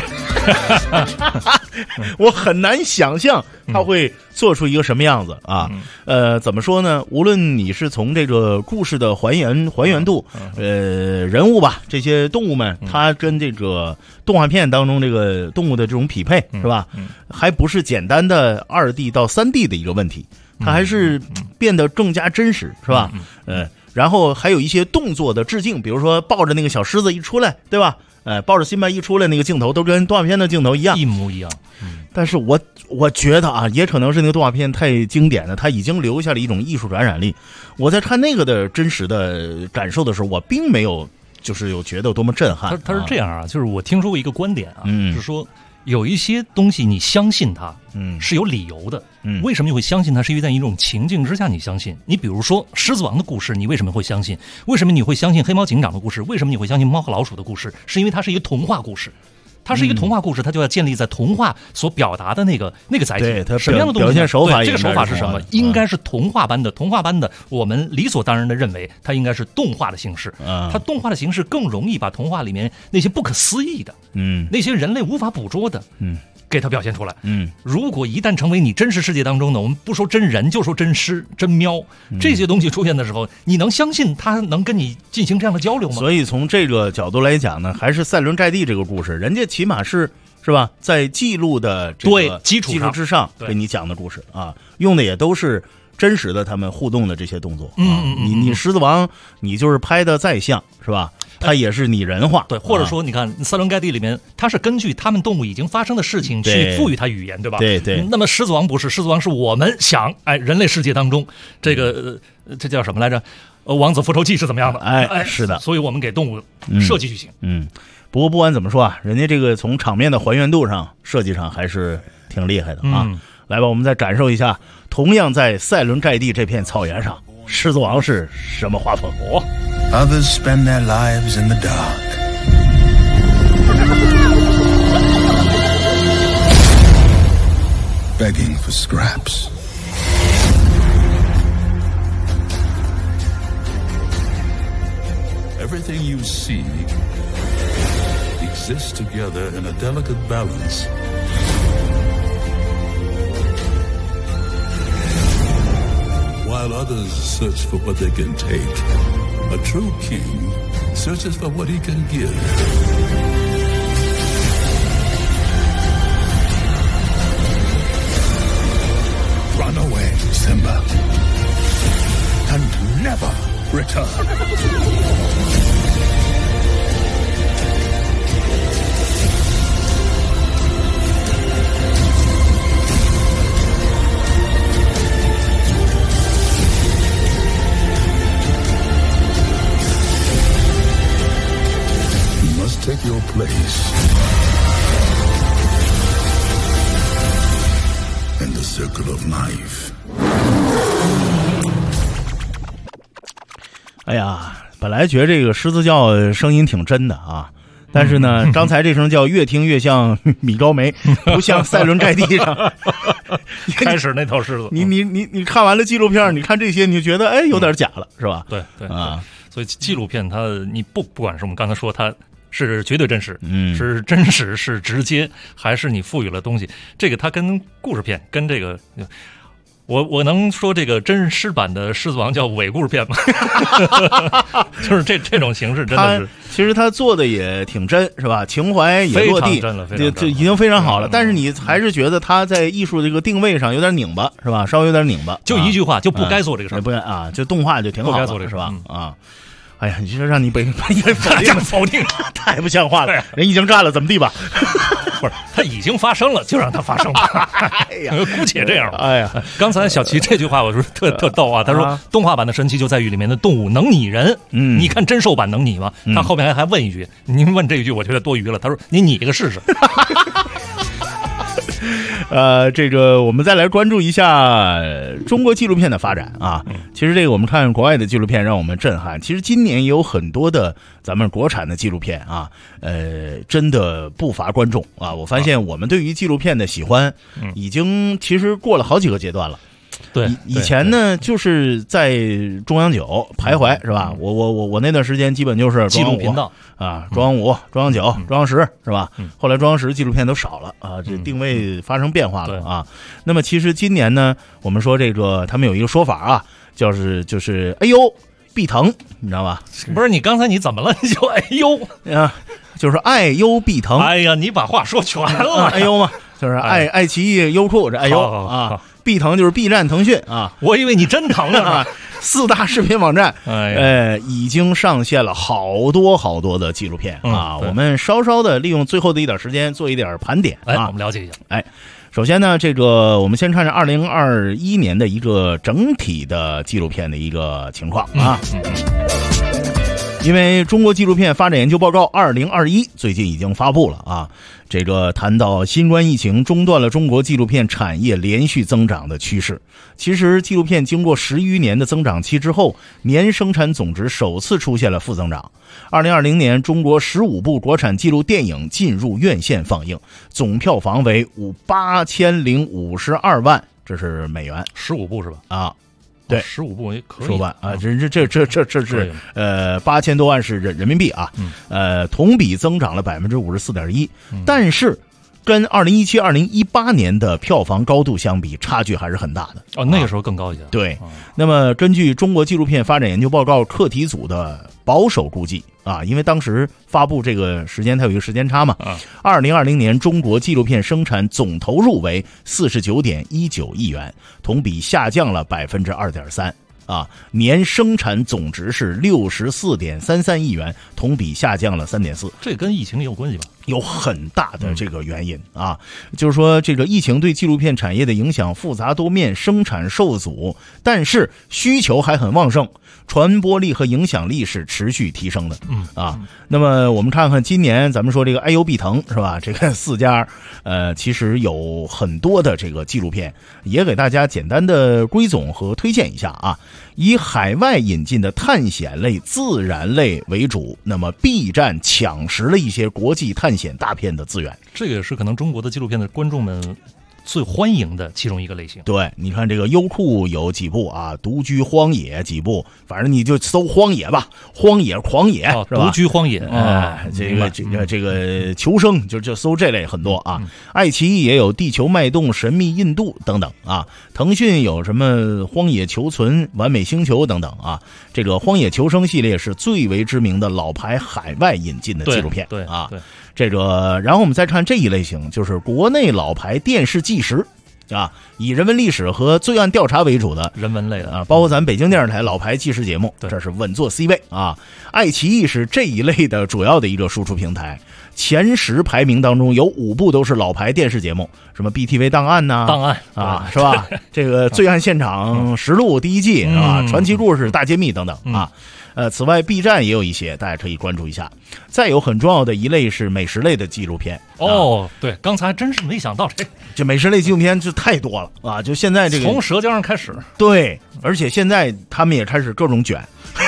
我很难想象他会做出一个什么样子啊。怎么说呢？无论你是从这个故事的还原度，人物吧，这些动物们，它跟这个动画片当中这个动物的这种匹配，是吧？还不是简单的2D 到3D 的一个问题。它还是变得更加真实，是吧？然后还有一些动作的致敬，比如说抱着那个小狮子一出来，对吧？抱着辛巴一出来，那个镜头都跟动画片的镜头一样， 一模一样。 但是我觉得啊，也可能是那个动画片太经典了，它已经留下了一种艺术传染力。我在看那个的真实的感受的时候，我并没有就是有觉得有多么震撼。 他是这样啊，就是我听说过一个观点啊，是说。有一些东西你相信它，是有理由的。为什么你会相信它？是因为在一种情境之下你相信。你比如说《狮子王》的故事，你为什么会相信？为什么你会相信《黑猫警长》的故事？为什么你会相信《猫和老鼠》的故事？是因为它是一个童话故事。它是一个童话故事，它就要建立在童话所表达的那个载体。什么样的东西？ 表现手法， 这个手法是什么？应该是童话般的。童话般的，我们理所当然的认为它应该是动画的形式。它动画的形式更容易把童话里面那些不可思议的，那些人类无法捕捉的，给它表现出来。如果一旦成为你真实世界当中呢，我们不说真人，就说真狮、真喵，这些东西出现的时候，你能相信它能跟你进行这样的交流吗？ 所以从这个角度来讲呢，还是赛伦寨地这个故事，人家起码是吧，在记录的这个基础之上给你讲的故事啊，用的也都是真实的他们互动的这些动作啊。你狮子王，你就是拍的再像，是吧？它也是拟人化， 对，或者说你看《赛伦盖蒂》里面，它是根据他们动物已经发生的事情去赋予它语言，对吧？ 对。 那么《狮子王》不是，《狮子王》是我们想，人类世界当中这个这叫什么来着？王子复仇记是怎么样的？ 是的， 所以我们给动物设计剧情。 不过不管怎么说啊，人家这个从场面的还原度上、设计上还是挺厉害的啊。来吧，我们再感受一下，同样在赛伦寨地这片草原上，狮子王是什么画风 ？Others spend their lives in the dark. Begging for scraps. Everything you see exists together in a delicate balance. While others search for what they can take, a true king searches for what he can give. Run away, Simba, and never return. Take your place in the circle of life. 哎呀，本来觉得这个狮子叫声音挺真的啊，但是呢，刚才这声叫越听越像米高梅，不像赛伦寨地上开始那头狮子。 你看完了纪录片，你看这些，你就觉得有点假了，是吧？ 对啊，所以纪录片它你不管是我们刚才说它。是绝对真实，是真实，是直接，还是你赋予了东西？这个它跟故事片，跟这个，我能说这个真实版的《狮子王》叫伪故事片吗？就是这种形式真的是， 其实他做的也挺真，是吧？情怀也落地，这已经非常好了。但是你还是觉得他在艺术这个定位上有点拧巴，是吧？稍微有点拧巴。 就一句话，就不该做这个事儿， 不该啊，就动画就挺好的， 不该做这个是吧？啊。哎呀，你这让你把否定太不像话了，人已经占了，怎么地吧？ 不是，它已经发生了，就让它发生吧。 哎呀， 姑且这样吧。 哎呀， 刚才小齐这句话我说特逗啊，他说动画版的神奇就在于里面的动物能拟人。你看真兽版能拟吗？他后面还问一句，您问这一句我觉得多余了。他说你拟一个试试。 这个我们再来关注一下中国纪录片的发展啊。其实这个我们看国外的纪录片让我们震撼。其实今年也有很多的咱们国产的纪录片啊，真的不乏观众啊。我发现我们对于纪录片的喜欢已经其实过了好几个阶段了。 对， 以前呢就是在中央9徘徊是吧？我那段时间基本就是纪录频道啊，中央5、中央9、中央10是吧？后来中央10纪录片都少了啊，这定位发生变化了啊。那么其实今年呢，我们说这个他们有一个说法啊，就是哎呦必疼，你知道吧？ 不是你刚才你怎么了？你就哎呦啊，就是爱优必疼。 哎呀，你把话说全了。 哎呦嘛，就是爱奇艺、优酷这哎呦啊。必腾就是 B 站、腾讯啊， 我以为你真疼啊 ！4大视频网站，已经上线了好多的纪录片啊。我们稍稍的利用最后的一点时间做一点盘点啊， 我们了解一下。 首先呢，这个我们先看看2021年的一个整体的纪录片的一个情况啊。因为中国纪录片发展研究报告2021最近已经发布了啊，这个谈到新冠疫情中断了中国纪录片产业连续增长的趋势。其实纪录片经过10余年的增长期之后，年生产总值首次出现了负增长。2020年，中国15部国产纪录电影进入院线放映，总票房为8052万，这是美元。 15部是吧？ 啊。对 ，15部也可以说吧啊，这是8000多万是人民币啊，同比增长了54.1%，但是跟2017、2018年的票房高度相比，差距还是很大的。 哦，那个时候更高一些。 对，那么根据中国纪录片发展研究报告课题组的保守估计啊，因为当时发布这个时间它有一个时间差嘛，2020年中国纪录片生产总投入为49.19亿元，同比下降了2.3%。啊，年生产总值是64.33亿元，同比下降了3.4%。 这跟疫情也有关系吧？ 有很大的这个原因啊，就是说这个疫情对纪录片产业的影响复杂多面，生产受阻，但是需求还很旺盛，传播力和影响力是持续提升的。那么我们看看今年咱们说这个爱优必腾是吧？这个4家其实有很多的这个纪录片，也给大家简单的归总和推荐一下啊。以海外引进的探险类、自然类为主，那么 B 站抢食了一些国际探险大片的资源， 这个也是可能中国的纪录片的观众们最欢迎的其中一个类型。 对，你看这个优酷有几部啊，独居荒野几部，反正你就搜荒野吧，荒野狂野、是吧？ 独居荒野这个求生就搜这类很多啊。爱奇艺也有地球脉动、神秘印度等等啊。腾讯有什么荒野求存、完美星球等等啊。这个荒野求生系列是最为知名的老牌海外引进的纪录片。 对啊， 对。 这个，然后我们再看这一类型，就是国内老牌电视纪实啊，以人文历史和罪案调查为主的人文类的啊，包括咱北京电视台老牌纪实节目，这是稳坐 C 位啊。爱奇艺是这一类的主要的一个输出平台，前10排名当中有5部都是老牌电视节目，什么 BTV 档案呐、 档案啊，是吧？这个罪案现场实录第1季是吧？传奇故事大揭秘等等啊。此外 B 站也有一些，大家可以关注一下。再有很重要的一类是美食类的纪录片。 对，刚才真是没想到这美食类纪录片就太多了啊！就现在这个从舌尖上开始， 对，而且现在他们也开始各种卷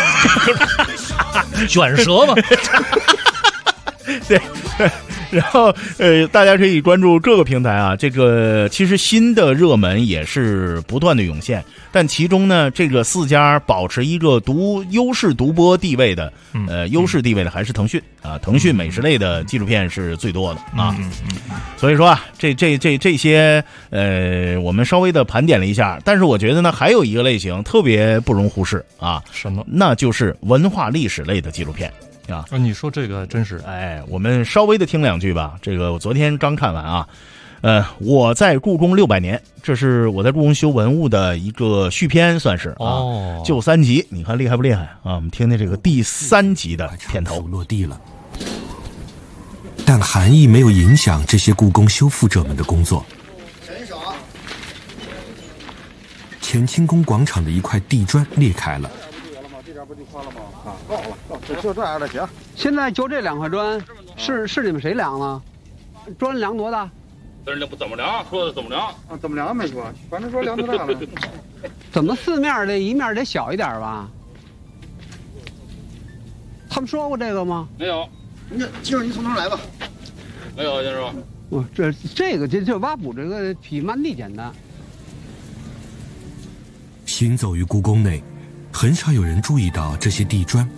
舌嘛。 对。然后大家可以关注各个平台啊，这个其实新的热门也是不断的涌现，但其中呢，这个4家保持一个优势独播地位的，优势地位的还是腾讯啊，腾讯美食类的纪录片是最多的啊。所以说啊，这些我们稍微的盘点了一下，但是我觉得呢，还有一个类型特别不容忽视啊， 什么？ 那就是文化历史类的纪录片。 你说这个真是， 我们稍微的听2句吧。这个我昨天刚看完啊，我在故宫600年，这是我在故宫修文物的一个续篇，算是啊，就3集，你看厉害不厉害啊？我们听听这个第3集的片头。 落地了， 但含义没有影响这些故宫修复者们的工作。乾清宫广场的一块地砖裂开了。 就这样的行。现在就这2块砖，是你们谁量了？砖量多大？ 这不怎么量，说的怎么量？ 啊，怎么量没说，反正说量多大了。怎么4面的一面得小一点吧？他们说过这个吗？ 没有。 今儿你从哪儿来吧？ 没有，先生。 这挖补这个比蛮地简单。 行走于故宫内，很少有人注意到这些地砖。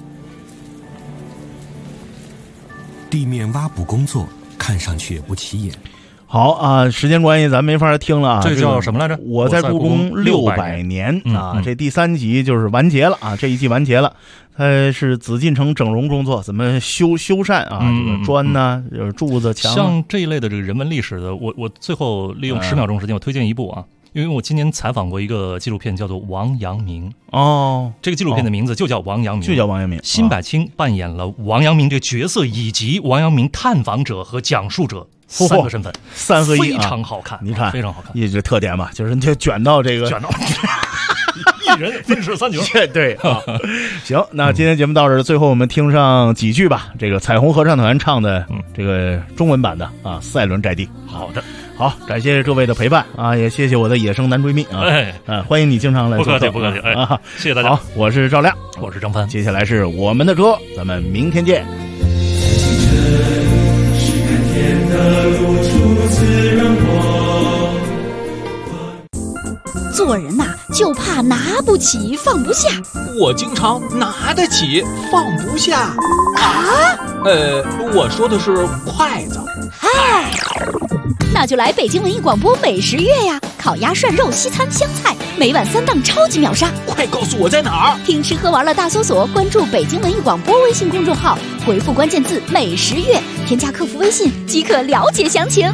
地面挖补工作看上去也不起眼。 好啊，时间关系咱没法听了啊。 这叫什么来着？ 我在故宫600年啊，这第3集就是完结了啊，这一季完结了。它是紫禁城整容工作，怎么修缮啊？这个砖呢，柱子、墙。 像这一类的这个人文历史的，我最后利用10秒钟时间，我推荐一部啊。因为我今年采访过一个纪录片，叫做《王阳明》 哦， 这个纪录片的名字就叫王阳明， 就叫王阳明。 辛柏青扮演了王阳明这个角色，以及王阳明探访者和讲述者3个身份 ，3合1， 非常好看。 你看， 非常好看。 一这特点嘛，就是就卷到这个， 一人分饰3角。 对啊，行，那今天节目到这儿，最后我们听上几句吧。这个彩虹合唱团唱的这个中文版的啊，《赛伦寨地》。 好的。 好，感谢各位的陪伴啊，也谢谢我的野生男追蜜啊，欢迎你经常来做客， 不客气， 啊， 谢谢大家。 好，我是赵亮， 我是张帆， 接下来是我们的歌，咱们明天见。 做人呐，就怕拿不起放不下。 我经常拿得起放不下啊。 我说的是筷子。 嗨，那就来北京文艺广播美食月呀！烤鸭、涮肉、西餐、湘菜，每晚3档超级秒杀。 快告诉我在哪儿？ 听吃喝玩乐大搜索，关注北京文艺广播微信公众号，回复关键字“美食月”，添加客服微信即可了解详情。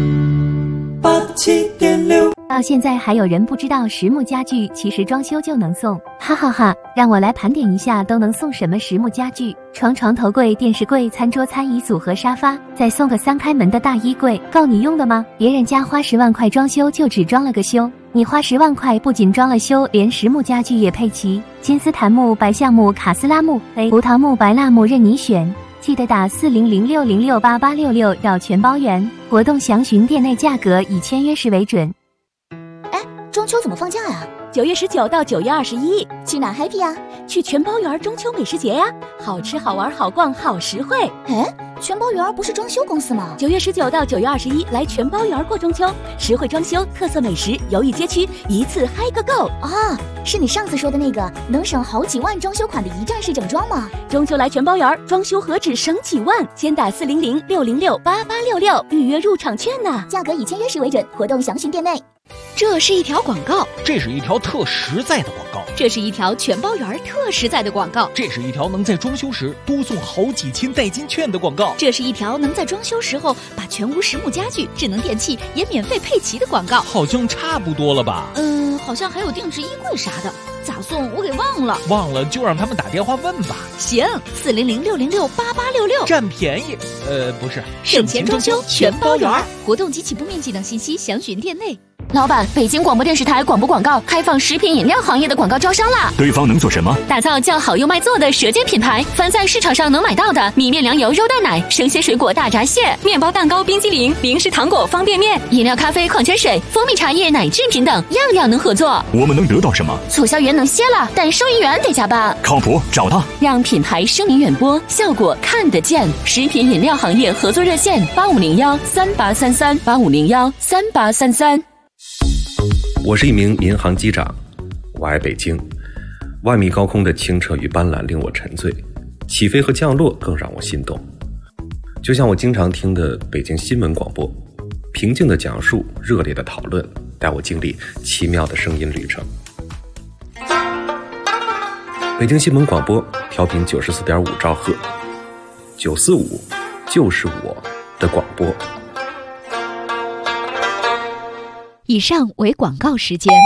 87.6。到现在还有人不知道实木家具其实装修就能送，哈哈哈！让我来盘点一下都能送什么实木家具：床头柜、电视柜、餐桌、餐椅组合沙发，再送个3开门的大衣柜，够你用的吗？别人家花10万块装修就只装了个修，你花10万块不仅装了修，连实木家具也配齐，金丝檀木、白橡木、卡斯拉木、葡萄木、白蜡木任你选。记得打4006068866绕全包圆，活动详询店内价格，以签约时为准。 中秋怎么放假呀？9月19到9月21，去哪 happy 呀？去全包园中秋美食节呀，好吃好玩好逛好实惠。全包园不是装修公司吗？9月19到9月21，来全包园过中秋，实惠装修，特色美食，游艺街区，一次嗨个够啊！是你上次说的那个能省好几万装修款的一站式整装吗？ 中秋来全包园，装修何止省几万？先打400-606-8866预约入场券呢， 价格以签约时为准，活动详询店内。 这是一条广告， 这是一条特实在的广告， 这是一条全包园特实在的广告， 这是一条能在装修时多送好几千代金券的广告， 这是一条能在装修时候把全屋实木家具、智能电器也免费配齐的广告。 好像差不多了吧？ 好像还有定制衣柜啥的，咋送我给忘了。 忘了就让他们打电话问吧。 行，400-606-8866， 占便宜。不是， 省钱装修全包园，活动及起步面积等信息详询店内。 老板，北京广播电视台广播广告开放食品饮料行业的广告招商啦！ 对方能做什么？ 打造叫好又卖座的舌尖品牌，凡在市场上能买到的米面粮油肉蛋奶、生鲜水果大闸蟹、面包蛋糕冰激凌、零食糖果方便面、饮料咖啡矿泉水、蜂蜜茶叶奶制品等，样样能合作。 我们能得到什么？ 促销员能歇了，但收银员得加班。 靠谱，找他， 让品牌声名远播，效果看得见。食品饮料行业合作热线8501-3833，8501-3833。 我是一名民航机长，我爱北京。万米高空的清澈与斑斓令我沉醉，起飞和降落更让我心动。就像我经常听的北京新闻广播，平静的讲述，热烈的讨论，带我经历奇妙的声音旅程。北京新闻广播调频94.5兆赫，945就是我的广播。 以上为广告时间。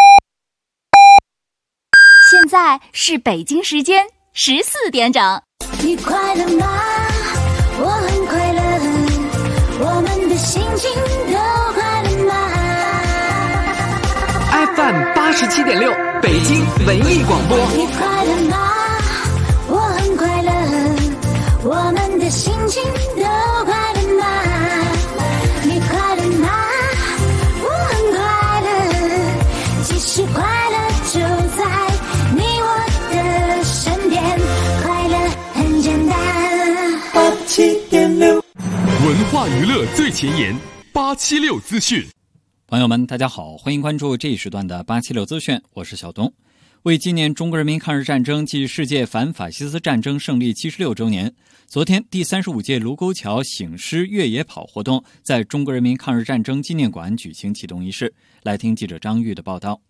现在是北京时间14点整。 你快乐吗？我很快乐，我们的心情都快乐吗 ？FM 87.6，北京文艺广播。 你快乐吗？我很快乐，我们的心情都快乐吗？你快乐吗？我很快乐，其实快乐就在你我的身边，快乐很简单。87.6， 文化娱乐最前沿，876资讯。 朋友们，大家好，欢迎关注这一时段的876资讯，我是小东。为纪念中国人民抗日战争暨世界反法西斯战争胜利76周年，昨天第35届卢沟桥醒狮越野跑活动在中国人民抗日战争纪念馆举行启动仪式。来听记者张玉的报道。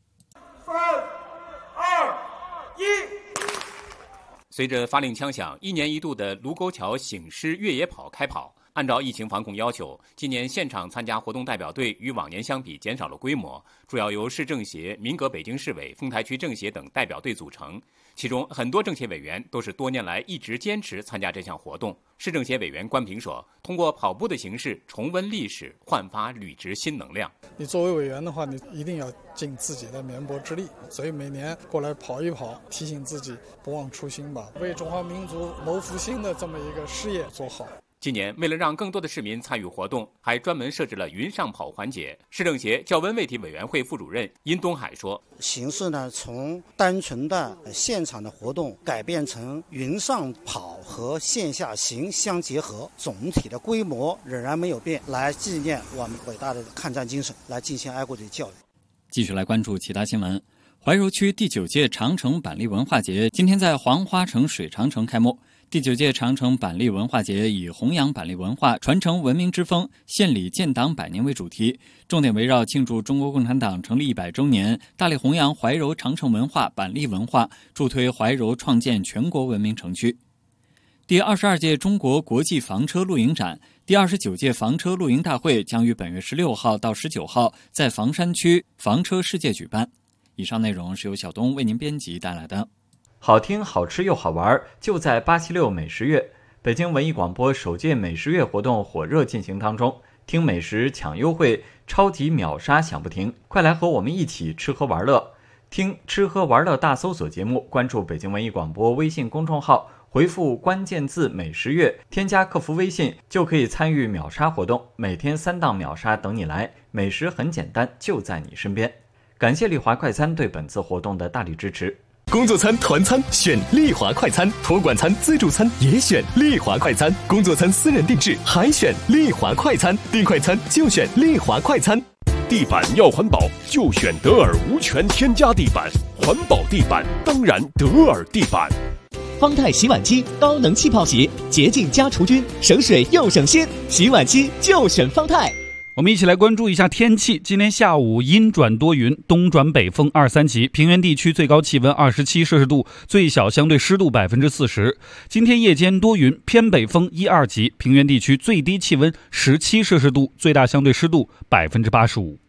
3、2、1。 随着发令枪响，一年一度的卢沟桥醒狮越野跑开跑。按照疫情防控要求，今年现场参加活动代表队与往年相比减少了规模，主要由市政协、民革北京市委、丰台区政协等代表队组成。其中很多政协委员都是多年来一直坚持参加这项活动。市政协委员关平说，通过跑步的形式重温历史，焕发履职新能量。 你作为委员的话，你一定要尽自己的绵薄之力，所以每年过来跑一跑，提醒自己不忘初心吧，为中华民族谋复兴的这么一个事业做好。 今年为了让更多的市民参与活动，还专门设置了云上跑环节。市政协教温卫体委员会副主任殷东海说， 形式呢从单纯的现场的活动改变成云上跑和线下行相结合，总体的规模仍然没有变，来纪念我们伟大的抗战精神，来进行爱国者教育。 继续来关注其他新闻。怀柔区第9届长城板栗文化节今天在黄花城水长城开幕。第9届长城板栗文化节以弘扬板栗文化、传承文明之风、献礼建党100年为主题，重点围绕庆祝中国共产党成立100周年，大力弘扬怀柔长城文化、板栗文化，助推怀柔创建全国文明城区。第22届中国国际房车露营展、第29届房车露营大会将于本月16号到19号在房山区房车世界举办。以上内容是由小东为您编辑带来的。好听、好吃又好玩，就在876美食月。北京文艺广播首届美食月活动火热进行当中，听美食抢优惠，超级秒杀享不停，快来和我们一起吃喝玩乐。听吃喝玩乐大搜索节目，关注北京文艺广播微信公众号，回复关键字美食月，添加客服微信就可以参与秒杀活动，每天3档秒杀等你来，美食很简单，就在你身边。感谢丽华快餐对本次活动的大力支持。 工作餐、团餐选丽华快餐，托管餐、自助餐也选丽华快餐，工作餐私人定制还选丽华快餐，订快餐就选丽华快餐。 地板要环保，就选德尔无醛添加地板，环保地板当然德尔地板。 方太洗碗机高能气泡洗，洁净加除菌，省水又省心，洗碗机就选方太。 我们一起来关注一下天气。今天下午阴转多云，东转北风2、3级，平原地区最高气温27摄氏度，最小相对湿度40%。今天夜间多云，偏北风1、2级，平原地区最低气温17摄氏度，最大相对湿度85%。